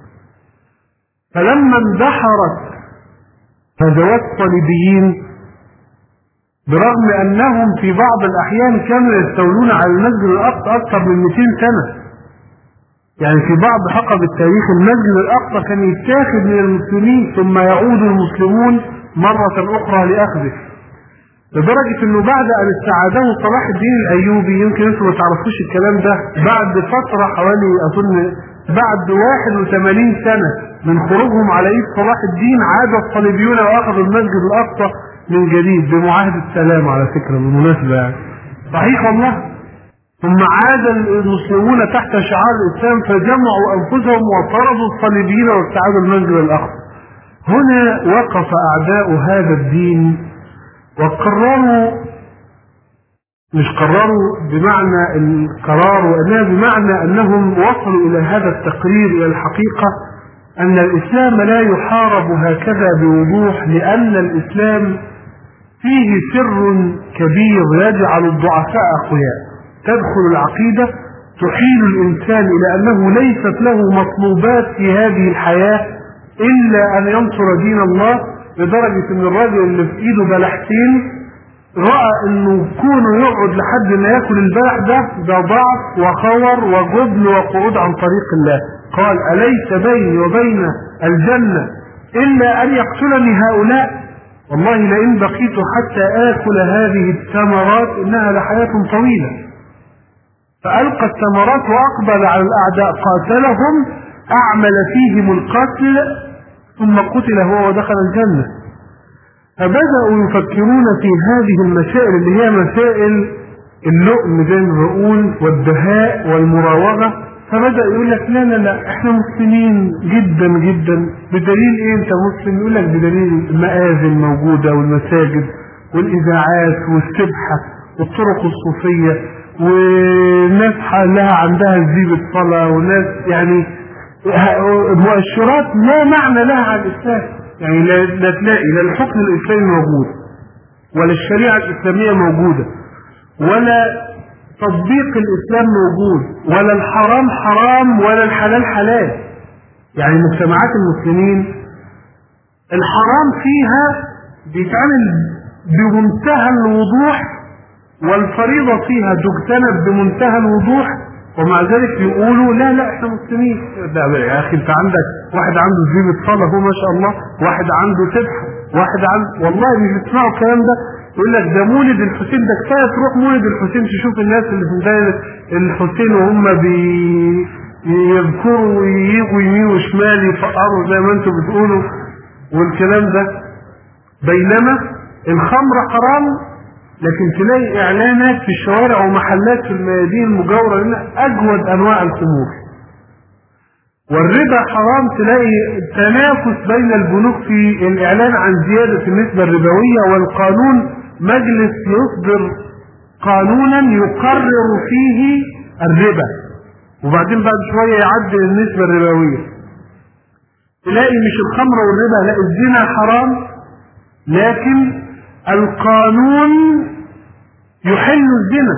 فلما اندحرت غزوات الصليبيين، برغم أنهم في بعض الأحيان كانوا يستولون على المسجد الأقصى أكثر من 200 سنة، يعني في بعض حقب التاريخ المسجد الأقصى كان يتاخذ من المسلمين ثم يعود المسلمون مرة أخرى لأخذه، لدرجة أنه بعد أن استعاده صلاح الدين الأيوبي، يمكن أنتم ما تعرفوش الكلام ده، بعد فترة حوالي أظن بعد 81 سنة من خروجهم على إيد صلاح الدين عاد الصليبيون وأخذوا المسجد الأقصى من جديد بمعاهدة السلام، على فكرة بالمناسبة يعني صحيح والله. ثم عاد المسلمون تحت شعار الإسلام فجمعوا أنفسهم وطردوا الصليبيين واستعادوا المسجد الأقصى. هنا وقف أعداء هذا الدين وقرروا، مش قرروا بمعنى القرار، وإنما بمعنى أنهم وصلوا إلى هذا التقرير، إلى الحقيقة أن الإسلام لا يحارب هكذا بوضوح، لأن الإسلام فيه سر كبير يجعل الضعفاء أقوياء. تدخل العقيدة تحيل الإنسان إلى أنه ليست له مطلوبات في هذه الحياة إلا أن ينصر دين الله، لدرجة أن الراجل اللي في إيده بلحتين رأى أنه كونه يقعد لحد ما يأكل البلح ده ضعف وخور وجبن وقعود عن طريق الله، قال أليس بيني وبين الجنة إلا أن يقتلني هؤلاء؟ والله لئن بقيت حتى آكل هذه الثمرات إنها لحياة طويلة. فألقى الثمرات وأقبل على الأعداء قاتلهم، أعمل فيهم القتل، ثم قتل هو ودخل الجنة. فبدأوا يفكرون في هذه المسائل اللي هي مسائل اللؤم زي ما بنقول والدهاء والمراوغة. فبدأ يقول لك لا لا لا احنا مسلمين جدا جدا. بدليل ايه انت مسلم؟ يقول لك بدليل المآذن موجودة والمساجد والإذاعات والسبحة والطرق الصوفية، وناس لها عندها زيبة صلاة، وناس يعني مؤشرات لا معنى لها على الإسلام. يعني لا تلاقي لا الحكم الإسلامي موجود، ولا الشريعة الإسلامية موجودة، ولا تطبيق الإسلام موجود، ولا الحرام حرام ولا الحلال حلال. يعني مجتمعات المسلمين الحرام فيها بيتعمل بمنتهى الوضوح، والفريضة فيها تجتنب بمنتهى الوضوح، ومع ذلك يقولوا لا لا احنا مسلمين. يا اخي انت عندك واحد عنده زيبة صلاة هو ما شاء الله، واحد عنده سبحة، واحد عنده والله مش بتسمعوا الكلام ده. يقول لك ده مولد الحسين، ده كفايه تروح مولد الحسين تشوف الناس اللي في ميدان الحسين وهم بيذكروا ويجوا يمين وشمال يفقروا زي ما انتم بتقولوا والكلام ده. بينما الخمر حرام، لكن تلاقي اعلانات في الشوارع ومحلات في الميادين المجاوره لنا اجود انواع الخمور. والربا حرام، تلاقي تنافس بين البنوك في الاعلان عن زياده النسبه الربويه، والقانون مجلس يصدر قانونا يقرر فيه الربا، وبعدين بعد شويه يعدل النسبه الربويه. تلاقي مش الخمر والربا، لا الزنا حرام، لكن القانون يحل الزنا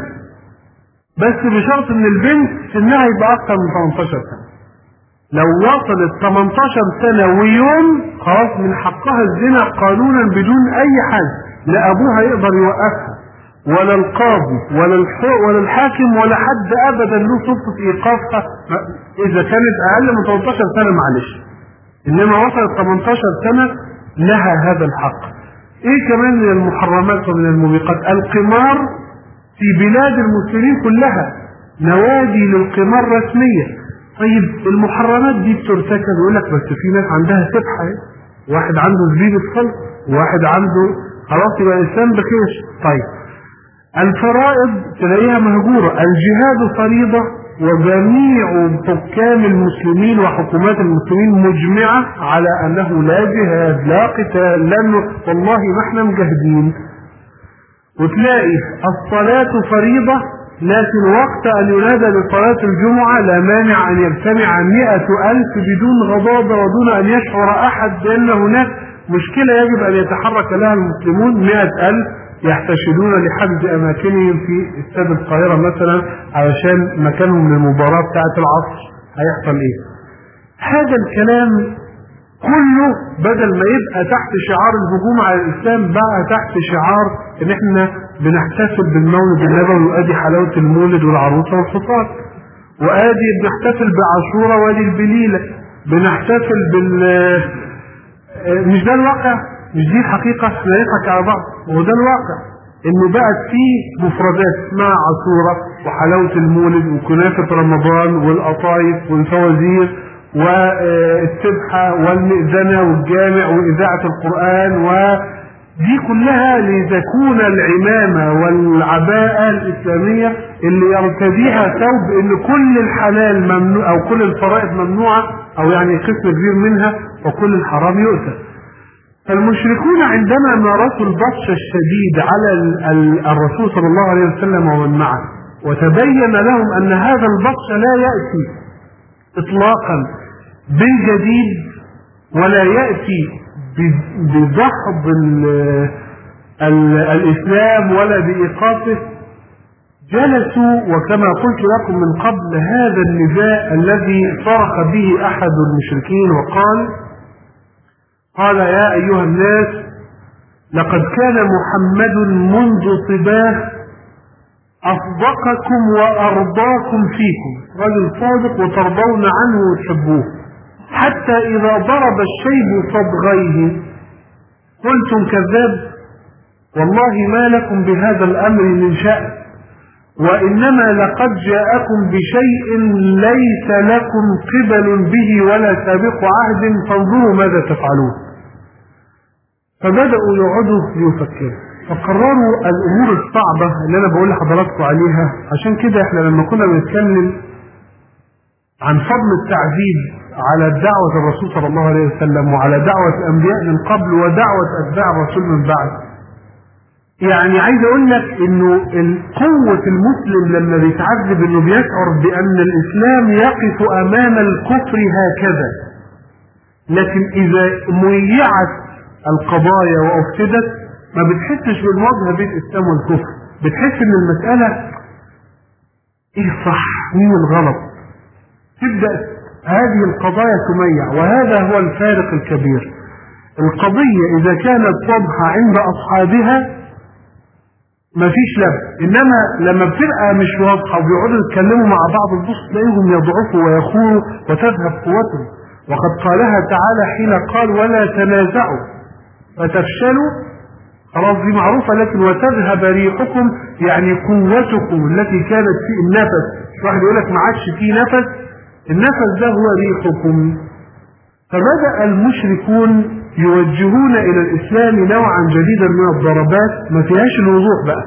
بس بشرط ان البنت سنها يبقى اكثر من 18 سنه. لو وصلت 18 سنه ويوم خلاص من حقها الزنا قانونا بدون اي حل، لا ابوها يقدر يوقفها ولا القاضي ولا الحاكم ولا حد ابدا له سلطه ايقافها اذا كانت اقل من 18 سنه معلش. انما وصلت 18 سنه لها هذا الحق. ايه كمان من المحرمات ومن الموبقات؟ القمار في بلاد المسلمين كلها نوادي للقمار رسميه. طيب المحرمات دي بترتكب، يقول لك بس في ناس عندها سبحه، واحد عنده زبيب الصلب، وواحد عنده خلاص يبقى الانسان بخير. طيب الفرائض تلاقيها مهجوره، الجهاد فريضه، وجميع حكام المسلمين وحكومات المسلمين مجمعة على أنه لا جهاد لا قتال، لأنه والله ما احنا مجاهدين. وتلاقي الصلاة فريضة، لكن وقت أن ينادى لصلاة الجمعة لا مانع أن يجتمع 100,000 بدون غضاضة ودون أن يشعر أحد بأن هناك مشكلة يجب أن يتحرك لها المسلمون. 100,000 يحتشدون لحجز اماكنهم في استاد القاهرة مثلا علشان مكانهم للمباراة بتاعة العصر. هيحصل ايه؟ هذا الكلام كله بدل ما يبقى تحت شعار الهجوم على الاسلام بقى تحت شعار ان احنا بنحتفل بالمولد النبوي، وادي حلاوة المولد والعروسة والحصاد، وادي بنحتفل بعاشوراء وادي البليلة، بنحتفل مش ده الواقع؟ مش دي الحقيقة؟ احنا نضحك على بعض، وده الواقع انه بقت فيه مفردات اسمها عاشوراء وحلاوة المولد وكنافة رمضان والقطايف والفوازير والسبحة والمئذنة والجامع وإذاعة القرآن، ودي كلها لتكون العمامة والعباءة الإسلامية اللي يرتديها ثوب ان كل الحلال ممنوع او كل الفرائض ممنوعة، او يعني قسم كبير منها، وكل الحرام يؤتى. فالمشركون عندما مارسوا البطش الشديد على الرسول صلى الله عليه وسلم ومن معه، وتبين لهم ان هذا البطش لا يأتي اطلاقا بالجديد ولا يأتي بضحض الاسلام ولا بإيقافه، جلسوا وكما قلت لكم من قبل هذا النداء الذي صرخ به احد المشركين قال يا أيها الناس، لقد كان محمد منذ صباه أصدقكم وأرضاكم فيكم، رجل صادق وترضون عنه وتحبوه، حتى إذا ضرب الشيب صدغيه قلتم كذاب، والله ما لكم بهذا الأمر من شأن، وإنما لقد جاءكم بشيء ليس لكم قبل به ولا سابق عهد، فانظروا ماذا تفعلون. فبدأوا يقعدوا ليفكروا، فقرروا الأمور الصعبة اللي أنا بقول لحضراتكم عليها. عشان كده احنا لما كنا بنتكلم عن فضل التعذيب على دعوة الرسول صلى الله عليه وسلم وعلى دعوة الأنبياء من قبل ودعوة أتباع الرسول من بعد، يعني عايز اقول لك انه قوة المسلم لما بيتعذب انه بيشعر بان الاسلام يقف امام الكفر هكذا، لكن اذا ميعت القضايا وافسدت ما بتحسش بالمواجهة بين الاسلام والكفر، بتحس ان المسألة ايه الصح مين الغلط، تبدأ هذه القضايا تميع، وهذا هو الفارق الكبير. القضية اذا كانت واضحة عند اصحابها مفيش لبس، انما لما بتبقى مش واضحه وبيقعدوا يتكلموا مع بعض البص تلاقيهم يضعفوا ويخوروا وتذهب قوتهم، وقد قالها تعالى حين قال ولا تنازعوا فتفشلوا، خلاص دي معروفه، لكن وتذهب ريحكم يعني قوتكم التي كانت في النفس، واحد يقول لك ما عادش في نفس، النفس ده هو ريحكم. فبدأ المشركون يوجهون الى الاسلام نوعا جديدا من الضربات ما فيهاش الوضوح بقى،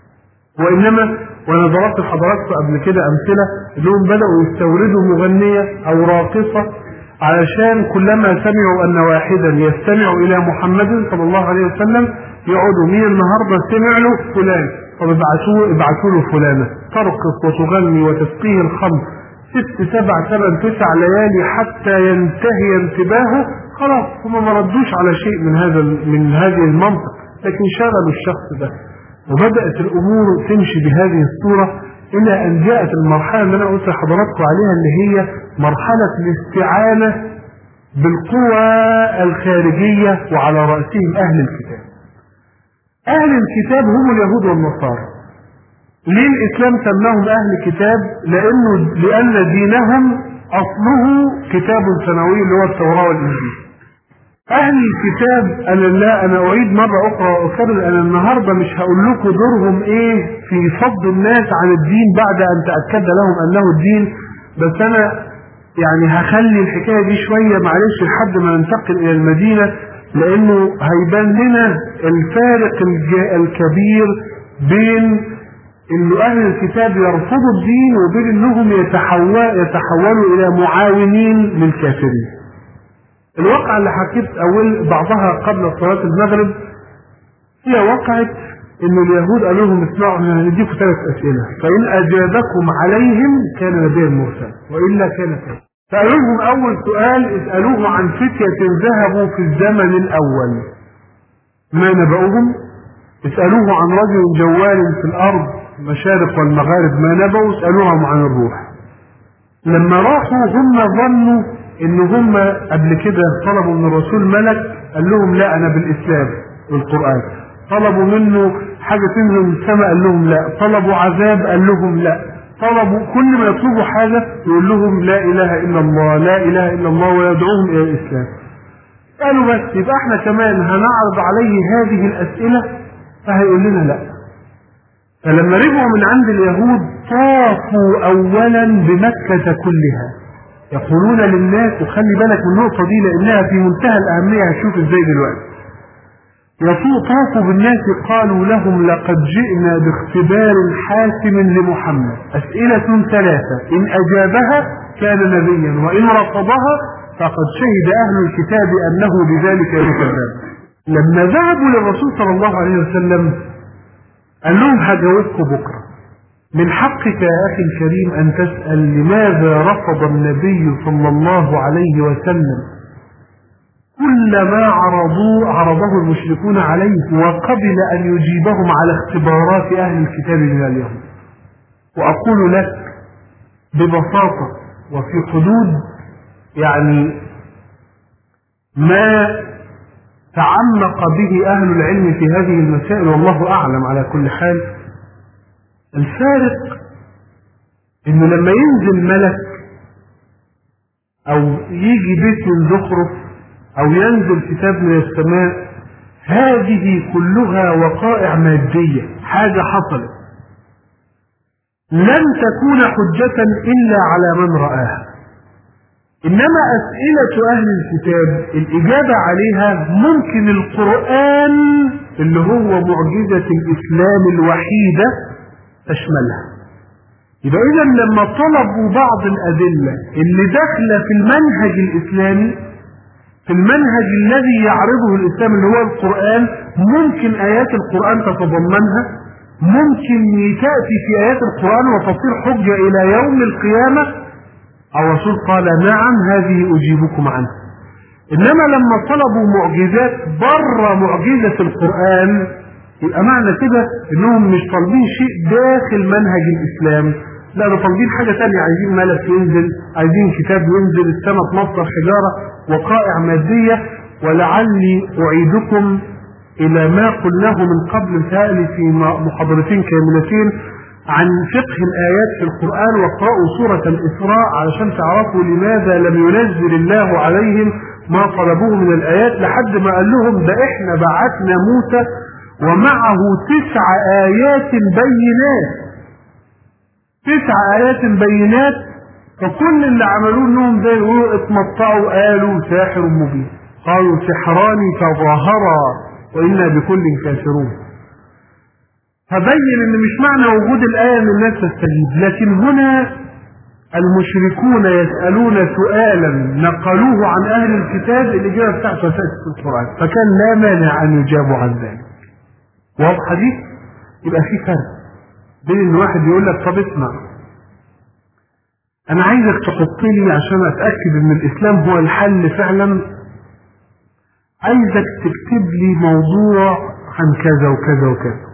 وانما وانا ضربت لحضراتكم قبل كده امثله انهم بداوا يستوردوا مغنيه او راقصه علشان كلما سمعوا ان واحدا يستمع الى محمد صلى الله عليه وسلم يقعدوا مين النهارده سمع له فلان، طب ابعتوا له فلانه ترقص وتغني وتسقيه الخمر 6 7 8 9 ليالي حتى ينتهي انتباهه، خلاص هم ما ردوش على شيء من هذه المنطق، لكن شغلوا الشخص ده، وبدأت الأمور تمشي بهذه الصورة إلى أن جاءت المرحلة اللي أنا قلت لحضراتكم عليها اللي هي مرحلة الاستعانة بالقوى الخارجية، وعلى رأسهم أهل الكتاب. أهل الكتاب هم اليهود والنصارى. ليه الإسلام سماهم أهل كتاب؟ لأن دينهم أصله كتاب سماوي اللي هو التوراة والإنجيل. أهل الكتاب أنا أعيد مرة أخرى وأكرر، أنا النهاردة مش هقول لكم دورهم إيه في صد الناس عن الدين بعد أن تأكد لهم أنه الدين، بس أنا يعني هخلي الحكاية دي شوية معلش لحد ما ننتقل إلى المدينة، لأنه هيبان لنا الفارق الكبير بين إنه أهل الكتاب يرفضوا الدين وبين إنهم يتحولوا إلى معاونين للكافرين. الواقعة اللي حكيت أول بعضها قبل صلاة المغرب هي واقعة إن اليهود قالوا لهم اسمعوا هنديكم 3 أسئلة، فإن أجابكم عليهم كان نبيا مرسلا وإلا كان كافرا. فقالوا لهم أول سؤال اسألوه عن فتية ذهبوا في الزمن الأول ما نبأهم، اسألوه عن رجل جوال في الأرض المشارق والمغارب ما نبأوا، اسألوهم عن الروح. لما راحوا هم ظنوا ان هم قبل كده طلبوا من الرسول ملك قال لهم لا انا بالاسلام والقرآن، طلبوا منه حاجة تنزل من السماء قال لهم لا، طلبوا عذاب قال لهم لا، طلبوا كل ما يطلبوا حاجة يقول لهم لا اله الا الله لا اله الا الله ويدعوهم الى الاسلام. قالوا بس يبقى احنا كمان هنعرض عليه هذه الاسئلة فهيقول لنا لا. فلما رجعوا من عند اليهود طافوا اولا بمكة كلها يقولون للناس، وخلي بالك من النقطة دي لانها في منتهى الاهمية، هتشوف ازاي دلوقتي. طافوا بالناس قالوا لهم لقد جئنا باختبار حاسم لمحمد، اسئلة 3 ان اجابها كان نبيا وان رفضها فقد شهد اهل الكتاب انه بذلك يكذب. لما ذهبوا للرسول صلى الله عليه وسلم قال لهم هجاوبكم بكرة، من حقك يا أخي الكريم أن تسأل لماذا رفض النبي صلى الله عليه وسلم كل ما عرضه المشركون عليه وقبل أن يجيبهم على اختبارات أهل الكتاب من اليهود. وأقول لك ببساطة وفي حدود يعني ما تعمق به أهل العلم في هذه المسائل والله أعلم على كل حال، الفارق انه لما ينزل ملك او يجي بيت من زخرف او ينزل كتاب من السماء، هذه كلها وقائع مادية، حاجة حصلت لن تكون حجة إلا على من رآها. إنما أسئلة أهل الكتاب الإجابة عليها ممكن القرآن اللي هو معجزة الإسلام الوحيدة تشملها. يبقى إذا لما طلبوا بعض الأدلة اللي داخلة في المنهج الإسلامي، في المنهج الذي يعرضه الإسلام اللي هو القرآن، ممكن آيات القرآن تتضمنها، ممكن تأتي في آيات القرآن وتصير حجة إلى يوم القيامة. الرسول قال نعم هذه أجيبكم عنها. إنما لما طلبوا معجزات بره معجزة القرآن، يبقى معنى كده إنهم مش طالبين شيء داخل منهج الإسلام، لا، ده طالبين حاجة تانية، عايزين ملك ينزل، عايزين كتاب ينزل، السماء تمطر حجارة، وقائع مادية. ولعلي أعيدكم إلى ما قلناه من قبل متهيألي في محاضرتين كاملتين عن فقه الآيات في القرآن، واقرأوا سورة الإسراء علشان تعرفوا لماذا لم ينزل الله عليهم ما طلبوه من الآيات، لحد ما قال لهم ده إحنا بعثنا موسى ومعه 9 آيات بينات، 9 آيات بينات، فكل اللي عملوه انهم زي يقولوا اتمطعوا قالوا ساحر مبين، قالوا سحران تظاهرا وإنا بكل كافرون. فبين ان مش معنى وجود الآية ان الناس تستجيب، لكن هنا المشركون يسألون سؤالا نقلوه عن أهل الكتاب، الإجابة بتاعته ثابتة في القرآن، فكان لا مانع أن يجابوا عن ذلك. واضحة دي؟ يبقى في فرق بين ان واحد يقول لك طب اسمع، أنا عايزك تحط لي عشان أتأكد إن الإسلام هو الحل فعلا، عايزك تكتب لي موضوع عن كذا وكذا وكذا.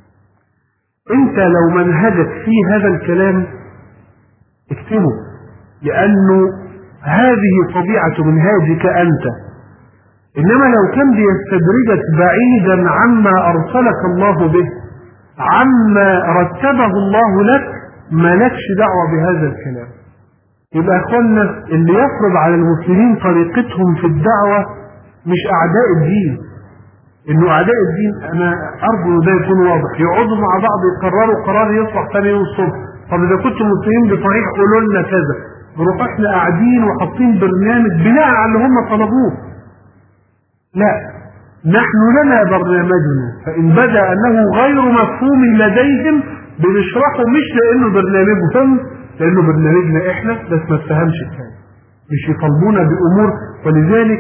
أنت لو منهجك فيه هذا الكلام اكتبه، لأنه هذه طبيعة منهاجك أنت. إنما لو كان بيستدرجك بعيدا عما أرسلك الله به، عما رتبه الله لك، مالكش دعوة بهذا الكلام. يبقى اخوانا اللي يفرض على المسلمين طريقتهم في الدعوة مش اعداء الدين، انه اعداء الدين انا ارجو ده يكون واضح، يقعدوا مع بعض يقرروا قرار يصبح ثاني يوم الصبح، طب اذا كنتم مسلمين بصحيح قولوا لنا كذا، نروح احنا قاعدين وحاطين برنامج بناء على اللي هم طلبوه. لا، نحن لنا برنامجنا، فان بدا انه غير مفهوم لديهم بنشرحه، مش لانه برنامجهم، لانه برنامجنا احنا، بس ما اتفهمش الثاني، مش يطالبونا بامور. ولذلك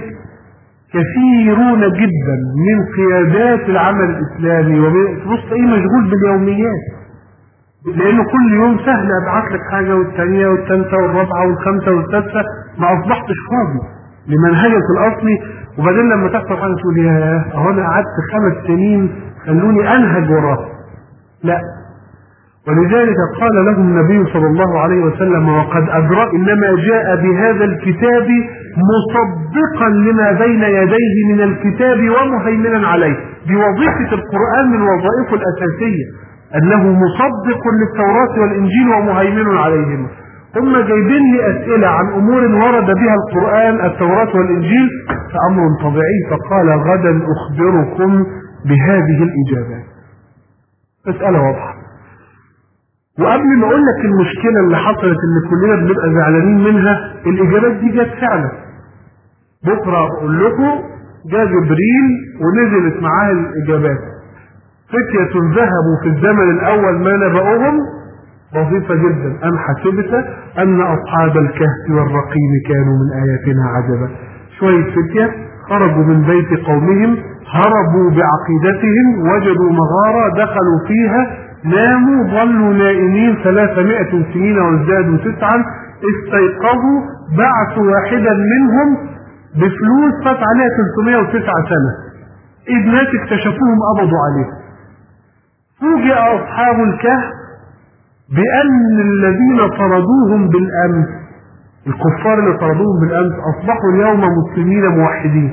كثيرون جدا من قيادات العمل الاسلامي وبص ايه مشغول باليوميات، لانه كل يوم سهل ابعت لك حاجه والثانيه والثالثه والرابعه والخامسه والسادسه، ما اصبحتش فاضي لمنهجك الاصلي. وبعدين لما تحصل حاجه تقول يا اهو انا قعدت 5 سنين خلوني انهج وراه. لا، ولذلك قال لهم النبي صلى الله عليه وسلم وقد أدرك إنما جاء بهذا الكتاب مصدقا لما بين يديه من الكتاب ومهيمنا عليه. بوظيفة القرآن من وظائفه الأساسية أنه مصدق للتوراة والإنجيل ومهيمن عليهم. هم جايبين لي أسئلة عن أمور ورد بها القرآن التوراة والإنجيل، فأمر طبيعي، فقال غدا أخبركم بهذه الإجابات. مسألة واضحة. وقبل ما اقول لك المشكله اللي حصلت اللي كلنا بنبقى زعلانين منها، الاجابات دي جت فعلا. بكره اقول لكم جاء جبريل ونزلت معاه الاجابات. فتية ذهبوا في الزمن الاول ما نبأهم بسيطه جدا، ام حسبت ان اصحاب الكهف والرقيم كانوا من اياتنا عجبا. شويه فتية خرجوا من بيت قومهم، هربوا بعقيدتهم، وجدوا مغاره دخلوا فيها، ناموا ظلوا نائمين 300 سنين وازدادوا 9، استيقظوا بعثوا واحدا منهم بفلوس فات عليها 309 سنة، إذ ناس اكتشفوهم قبضوا عليه. فوجئ أصحاب الكهف بأن الذين طردوهم بالأمس، الكفار اللي طردوهم بالأمس، أصبحوا اليوم مسلمين موحدين.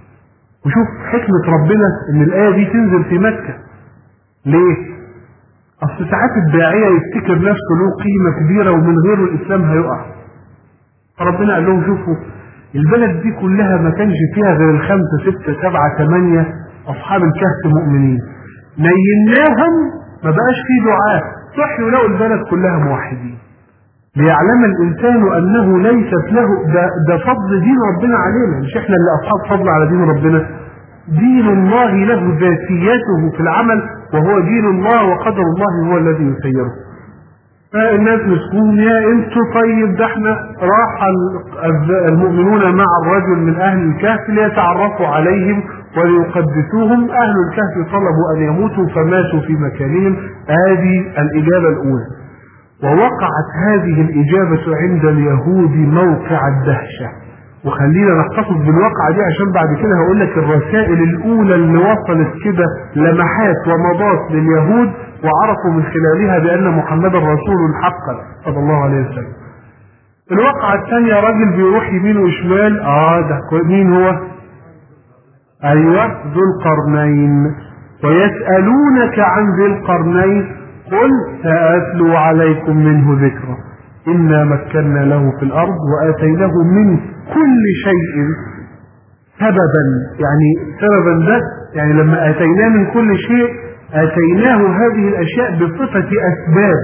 وشوف حكمة ربنا إن الآية دي تنزل في مكة. ليه؟ اصل ساعات الداعيه يفتكر نفسه له قيمه كبيره ومن غيره الاسلام هيقع. فربنا قال لهم شوفوا البلد دي كلها ما كانش فيها غير 5 6 7 8 اصحاب الكهف مؤمنين، نيناهم ما بقاش فيه دعاء، صحوا لقوا البلد كلها موحدين. ليعلم الانسان انه ليست له ده فضل دين ربنا علينا، مش احنا اللي اصحاب فضل على دين ربنا. دين الله له ذاتيته في العمل، وهو دين الله وقدر الله هو الذي يسيره. فالناس مسكون يا انتوا طيب، ده احنا راح المؤمنون مع الرجل من اهل الكهف ليتعرفوا عليهم وليقدسوهم، اهل الكهف طلبوا ان يموتوا فماتوا في مكانهم. هذه الاجابه الاولى. ووقعت هذه الاجابه عند اليهود موقع الدهشه. وخلينا نحتفظ بالواقعه دي عشان بعد كده هقول لك الرسائل الاولى اللي وصلت كده لمحات ومضات لليهود وعرفوا من خلالها بان محمدا رسول حقا صلى الله عليه وسلم. الواقعه الثانيه راجل بيروح يمين وشمال، ده مين هو؟ ايوه ذو القرنين. ويسالونك عن ذي القرنين قل ساتلو عليكم منه ذكرا انا مكنا له في الارض واتيناه من كل شيء سببا. يعني سببا ده يعني لما اتيناه من كل شيء اتيناه هذه الاشياء بصفه اسباب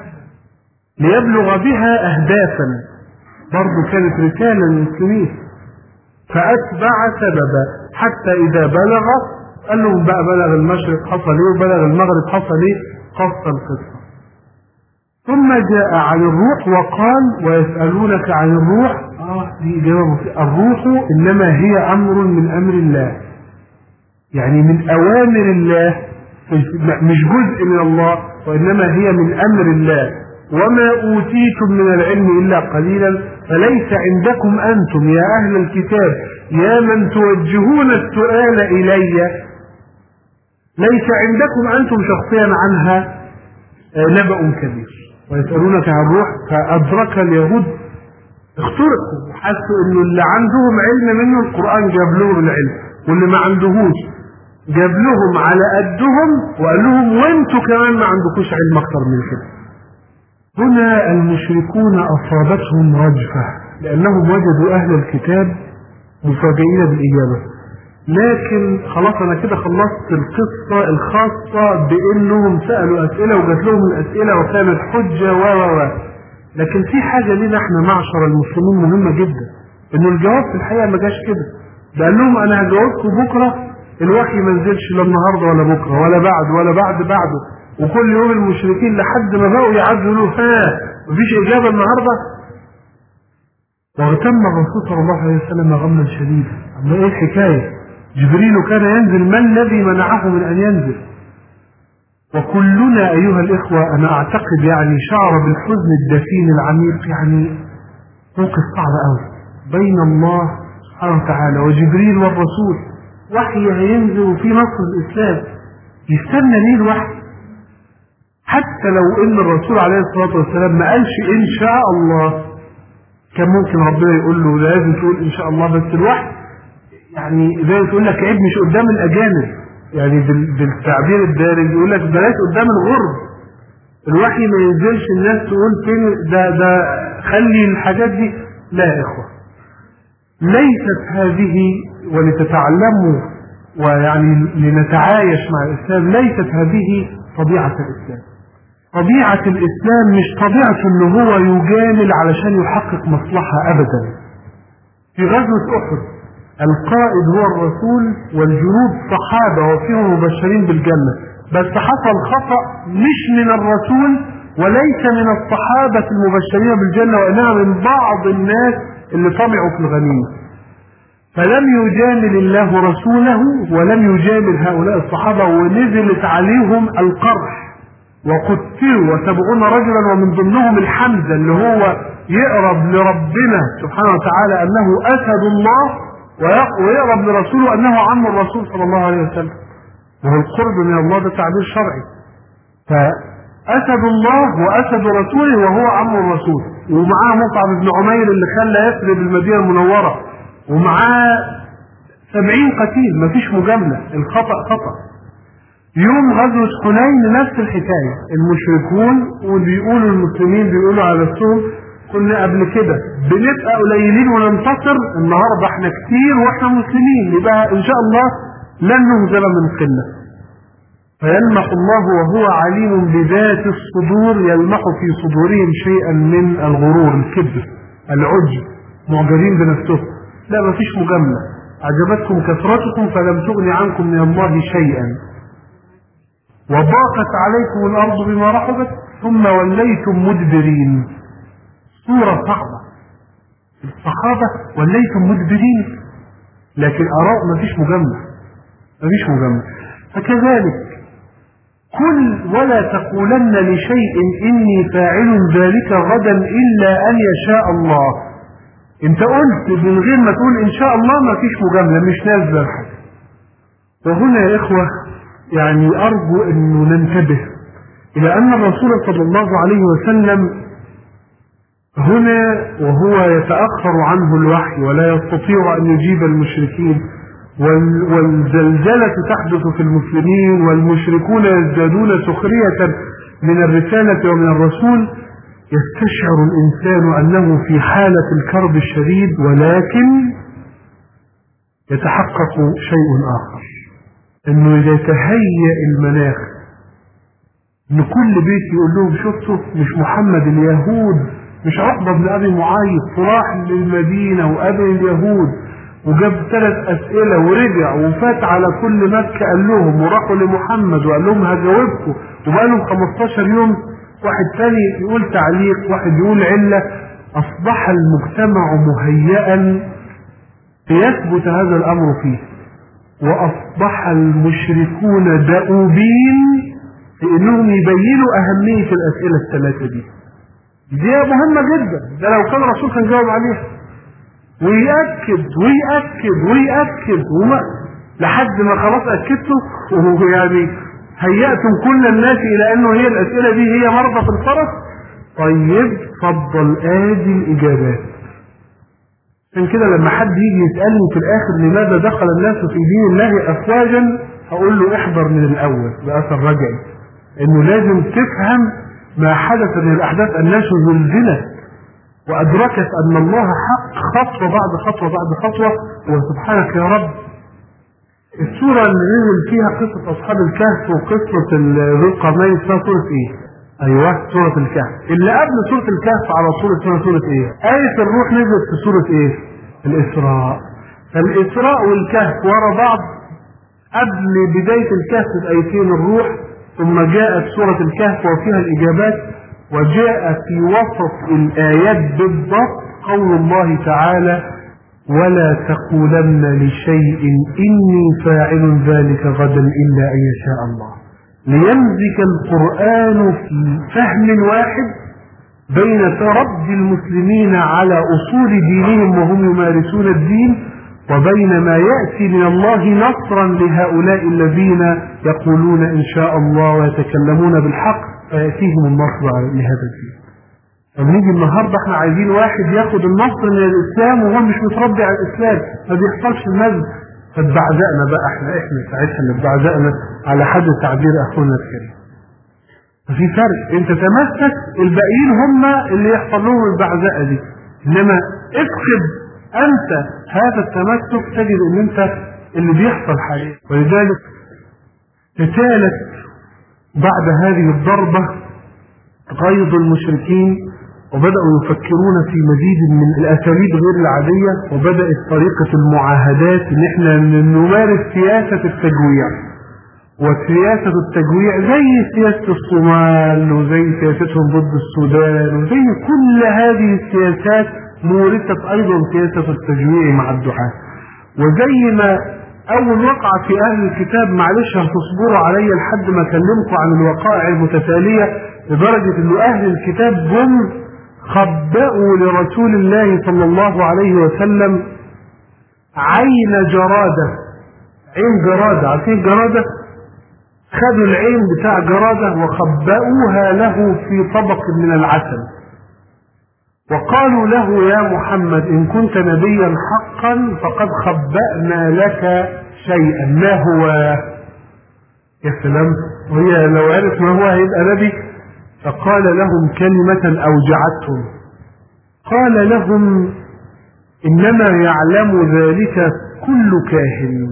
ليبلغ بها اهدافا، برضو كانت رساله للمسلمين. فاتبع سببا حتى اذا بلغ، قال لهم بقى بلغ المشرق حصل ايه وبلغ المغرب حصل ايه، قص القصه. ثم جاء عن الروح وقال ويسألونك عن الروح. دي إجابة الروح إنما هي أمر من أمر الله، يعني من أوامر الله، مش جزء من الله، وإنما هي من أمر الله. وما أوتيتم من العلم إلا قليلا فليس عندكم أنتم يا أهل الكتاب يا من توجهون السؤال إلي، ليس عندكم أنتم شخصيا عنها نبأ كبير. ويسألونك عن الروح، فأدرك اليهود اخترقوا وحسوا انه اللي عندهم علم منه القرآن جاب لهم العلم، واللي ما عندهوش جاب لهم على قدهم وقال لهم وانتوا كمان ما عندكوش علم اكتر من كده. هنا المشركون اصابتهم رجفة لانهم وجدوا اهل الكتاب مفاجئين بالاجابة. لكن خلاص انا كده خلصت القصة الخاصة بانهم سألوا اسئلة وجات لهم الاسئلة وكانت حجة لكن في حاجة لنا احنا معشر المسلمين مهمة جدا، انه الجواب في الحقيقة ما جاش كده. ده قال لهم انا هجاوبكم بكرة، الوحي ما نزلش لا النهارده ولا بكرة ولا بعد ولا بعده، وكل يوم المشركين لحد ما بقوا يعدوا له مفيش اجابة النهارده. واغتم الرسول صلى الله عليه وسلم غما شديدا. اما ايه الحكاية؟ جبريل كان ينزل، ما الذي منعه من ان ينزل؟ وكلنا أيها الإخوة أنا أعتقد يعني شعر بالحزن الدفين العميق، يعني موقف صعب أوي بين الله سبحانه وتعالى وجبريل والرسول. وحي هينزل في نصر الإسلام، يستنى ليه الوحي؟ حتى لو إن الرسول عليه الصلاة والسلام ما قالش إن شاء الله، كان ممكن ربنا يقول له لازم تقول إن شاء الله. بس الوحي يعني زي ما تقول لك عيب مش قدام الأجانب، يعني بالتعبير الدارج يقول لك بلاش قدام الغرب. الوحي ما ينزلش الناس تقول فين ده خلي الحاجات دي. لا يا اخوة، ليست هذه، ولتتعلموا ويعني لنتعايش مع الاسلام، ليست هذه طبيعة الاسلام. طبيعة الاسلام مش طبيعة انه هو يجامل علشان يحقق مصلحة ابدا. في غزوة احد القائد هو الرسول والجنود صحابة وفيهم مبشرين بالجنة، بس حصل خطأ مش من الرسول وليس من الصحابة المبشرين بالجنة، وإنما من بعض الناس اللي طمعوا في الغنيمة. فلم يجامل الله رسوله ولم يجامل هؤلاء الصحابة، ونزلت عليهم القرح وقتلوا 70 رجلا، ومن ضمنهم الحمزة اللي هو يقرب لربنا سبحانه وتعالى أنه أسد الله، ويقرب لرسوله أنه عم الرسول صلى الله عليه وسلم. وهو القرب من الله ده تعبير شرعي. فأسد الله وأسد رسوله وهو عم الرسول، ومعاه مصعب بن عمير اللي خلى يثرب المدينة المنورة، ومعاه 70 قتيل، مفيش مجاملة، الخطأ خطأ. يوم غزوة حنين نفس الحكاية، المشركون وبيقولوا المسلمين بيقولوا على نفسهم كنا قبل كده بنبقى قليلين وننتصر، النهارده احنا كتير واحنا مسلمين، يبقى ان شاء الله لن نهزم من قلة. فيلمح الله وهو عليم بذات الصدور، يلمح في صدورهم شيئا من الغرور، الكبر، العجب، معجبين بنفسهم. لا مفيش مجاملة. عجبتكم كثرتكم فلم تغن عنكم من الله شيئا وضاقت عليكم الأرض بما رحبت ثم وليتم مدبرين. صورة صعبة، الصحابة وليتم مدبرين، لكن أراء مفيش مجاملة، مفيش مجاملة. فكذلك كل ولا تقولن لشيء إني فاعل ذلك غدا إلا أن يشاء الله. انت قلت من غير ما تقول إن شاء الله مفيش مجاملة، مش نازل حاجة. وهنا يا إخوة يعني أرجو أنه ننتبه إلى أن الرسول صلى الله عليه وسلم هنا وهو يتأخر عنه الوحي ولا يستطيع أن يجيب المشركين، والزلزلة تحدث في المسلمين والمشركون يزدادون سخرية من الرسالة ومن الرسول، يستشعر الإنسان أنه في حالة الكرب الشديد، ولكن يتحقق شيء آخر، أنه إذا تهيأ المناخ أن كل بيت يقول لهم شفتوا مش محمد اليهود، مش عقبة بن أبي معيط فراح للمدينة وقابل اليهود وجاب 3 أسئلة ورجع وفات على كل مكة قال لهم، وراحوا لمحمد وقال لهم هجاوبكم، وبقالهم 15 يوم. واحد ثاني يقول تعليق، واحد يقول علة. أصبح المجتمع مهيئا ليثبت هذا الأمر فيه، وأصبح المشركون دؤوبين في أنهم يبينوا أهمية الأسئلة ال3 دي. دي مهمة جدا، ده لو كان الرسول كان جاوب عليها ويأكد ويأكد ويأكد لحد ما خلاص أكدته، ويعني هيأتم كل الناس إلى أنه هي الأسئلة دي هي مربط الفرس. طيب فضل آدي الإجابات. عشان كده لما حد يجي يسألني في الآخر لماذا دخل الناس في دين الله أفواجا، هقول له احضر من الأول بأثر رجعي، إنه لازم تفهم ما حدث من الأحداث. الناس زلزلت وأدركت أن الله حق خطوة بعد خطوة بعد خطوة. وسبحانك يا رب السورة اللي نزل فيها قصة أصحاب الكهف وقصة ذو القرنين اسمها سورة إيه؟ أيوه سورة الكهف. اللي قبل سورة الكهف على طول اسمها سورة إيه؟ آية الروح نزلت في سورة إيه؟ الإسراء. فالإسراء والكهف ورا بعض، قبل بداية الكهف بآيتين الروح، ثم جاءت سورة الكهف وفيها الإجابات، وجاء في وسط الآيات بالضبط قول الله تعالى ولا تقولن لشيء إني فاعل ذلك غدا إلا أن يشاء الله، ليمزج القرآن في فهم واحد بين تربي المسلمين على أصول دينهم وهم يمارسون الدين، وبين ما يأتي من الله نصرا لهؤلاء الذين يقولون إن شاء الله ويتكلمون بالحق فيأتيهم النصر لهذا الدين. فبنيجي النهارده احنا عايزين واحد ياخد النصر من الإسلام وهو مش متربي على الإسلام، ما بيحصلش المزج، فاتبعزقنا بقى احنا ساعتها اللي اتبعزقنا على حد تعبير أخونا الكريم. ففي فرق، انت تمسك، الباقيين هم اللي يحصل لهم البعزقة دي، انما افقد انت هذا التمسك تجد ان انت اللي بيحصل حاليا. ولذلك تتالت بعد هذه الضربة غيظ المشركين، وبدأوا يفكرون في مزيد من الأساليب غير العادية، وبدأت طريقة المعاهدات ان احنا نمارس سياسة التجويع. وسياسة التجويع زي سياسة الصومال وزي سياستهم ضد السودان وزي كل هذه السياسات مورست أيضا سياسة التجويع مع الدعاة. وزي ما أول وقعة في أهل الكتاب، معلش هتصبروا علي لحد ما أكلمكم عن الوقائع المتتالية، لدرجة أن أهل الكتاب هم خبأوا لرسول الله صلى الله عليه وسلم عين جرادة. عين جرادة، عارفين جرادة؟ خدوا العين بتاع جرادة وخبأوها له في طبق من العسل، وقالوا له يا محمد إن كنت نبيا حقا فقد خبأنا لك شيئا. ما هو؟ يا سلام، وهي لو عرف ما هو هيبقى نبي. فقال لهم كلمة أوجعتهم، قال لهم إنما يعلم ذلك كل كاهن.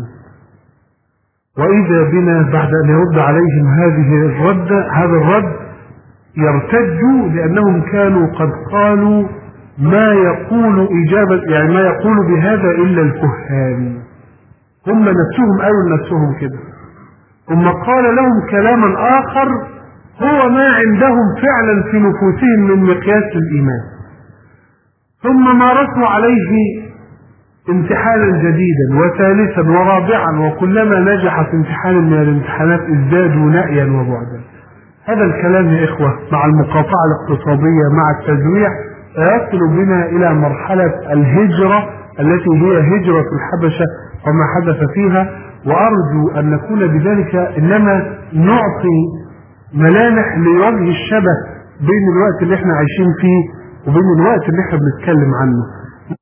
وإذا بنا بعد أن يرد عليهم هذا الرد يرتجوا، لأنهم كانوا قد قالوا ما يقول إجابة، يعني ما يقول بهذا إلا الكهان. هم نفسهم قالوا لنفسهم كده. ثم قال لهم كلاما آخر هو ما عندهم فعلا في نفوسهم من مقياس الإيمان. ثم مارسوا عليه امتحانا جديدا وثالثا ورابعا، وكلما نجح في امتحان من الامتحانات ازدادوا نأيا وبعدا. هذا الكلام يا إخوة مع المقاطعة الاقتصادية مع التجويع سيصل بنا إلى مرحلة الهجرة التي هي هجرة الحبشة وما حدث فيها. وأرجو أن نكون بذلك إنما نعطي ملامح لوجه الشبه بين الوقت اللي احنا عايشين فيه وبين الوقت اللي احنا بنتكلم عنه.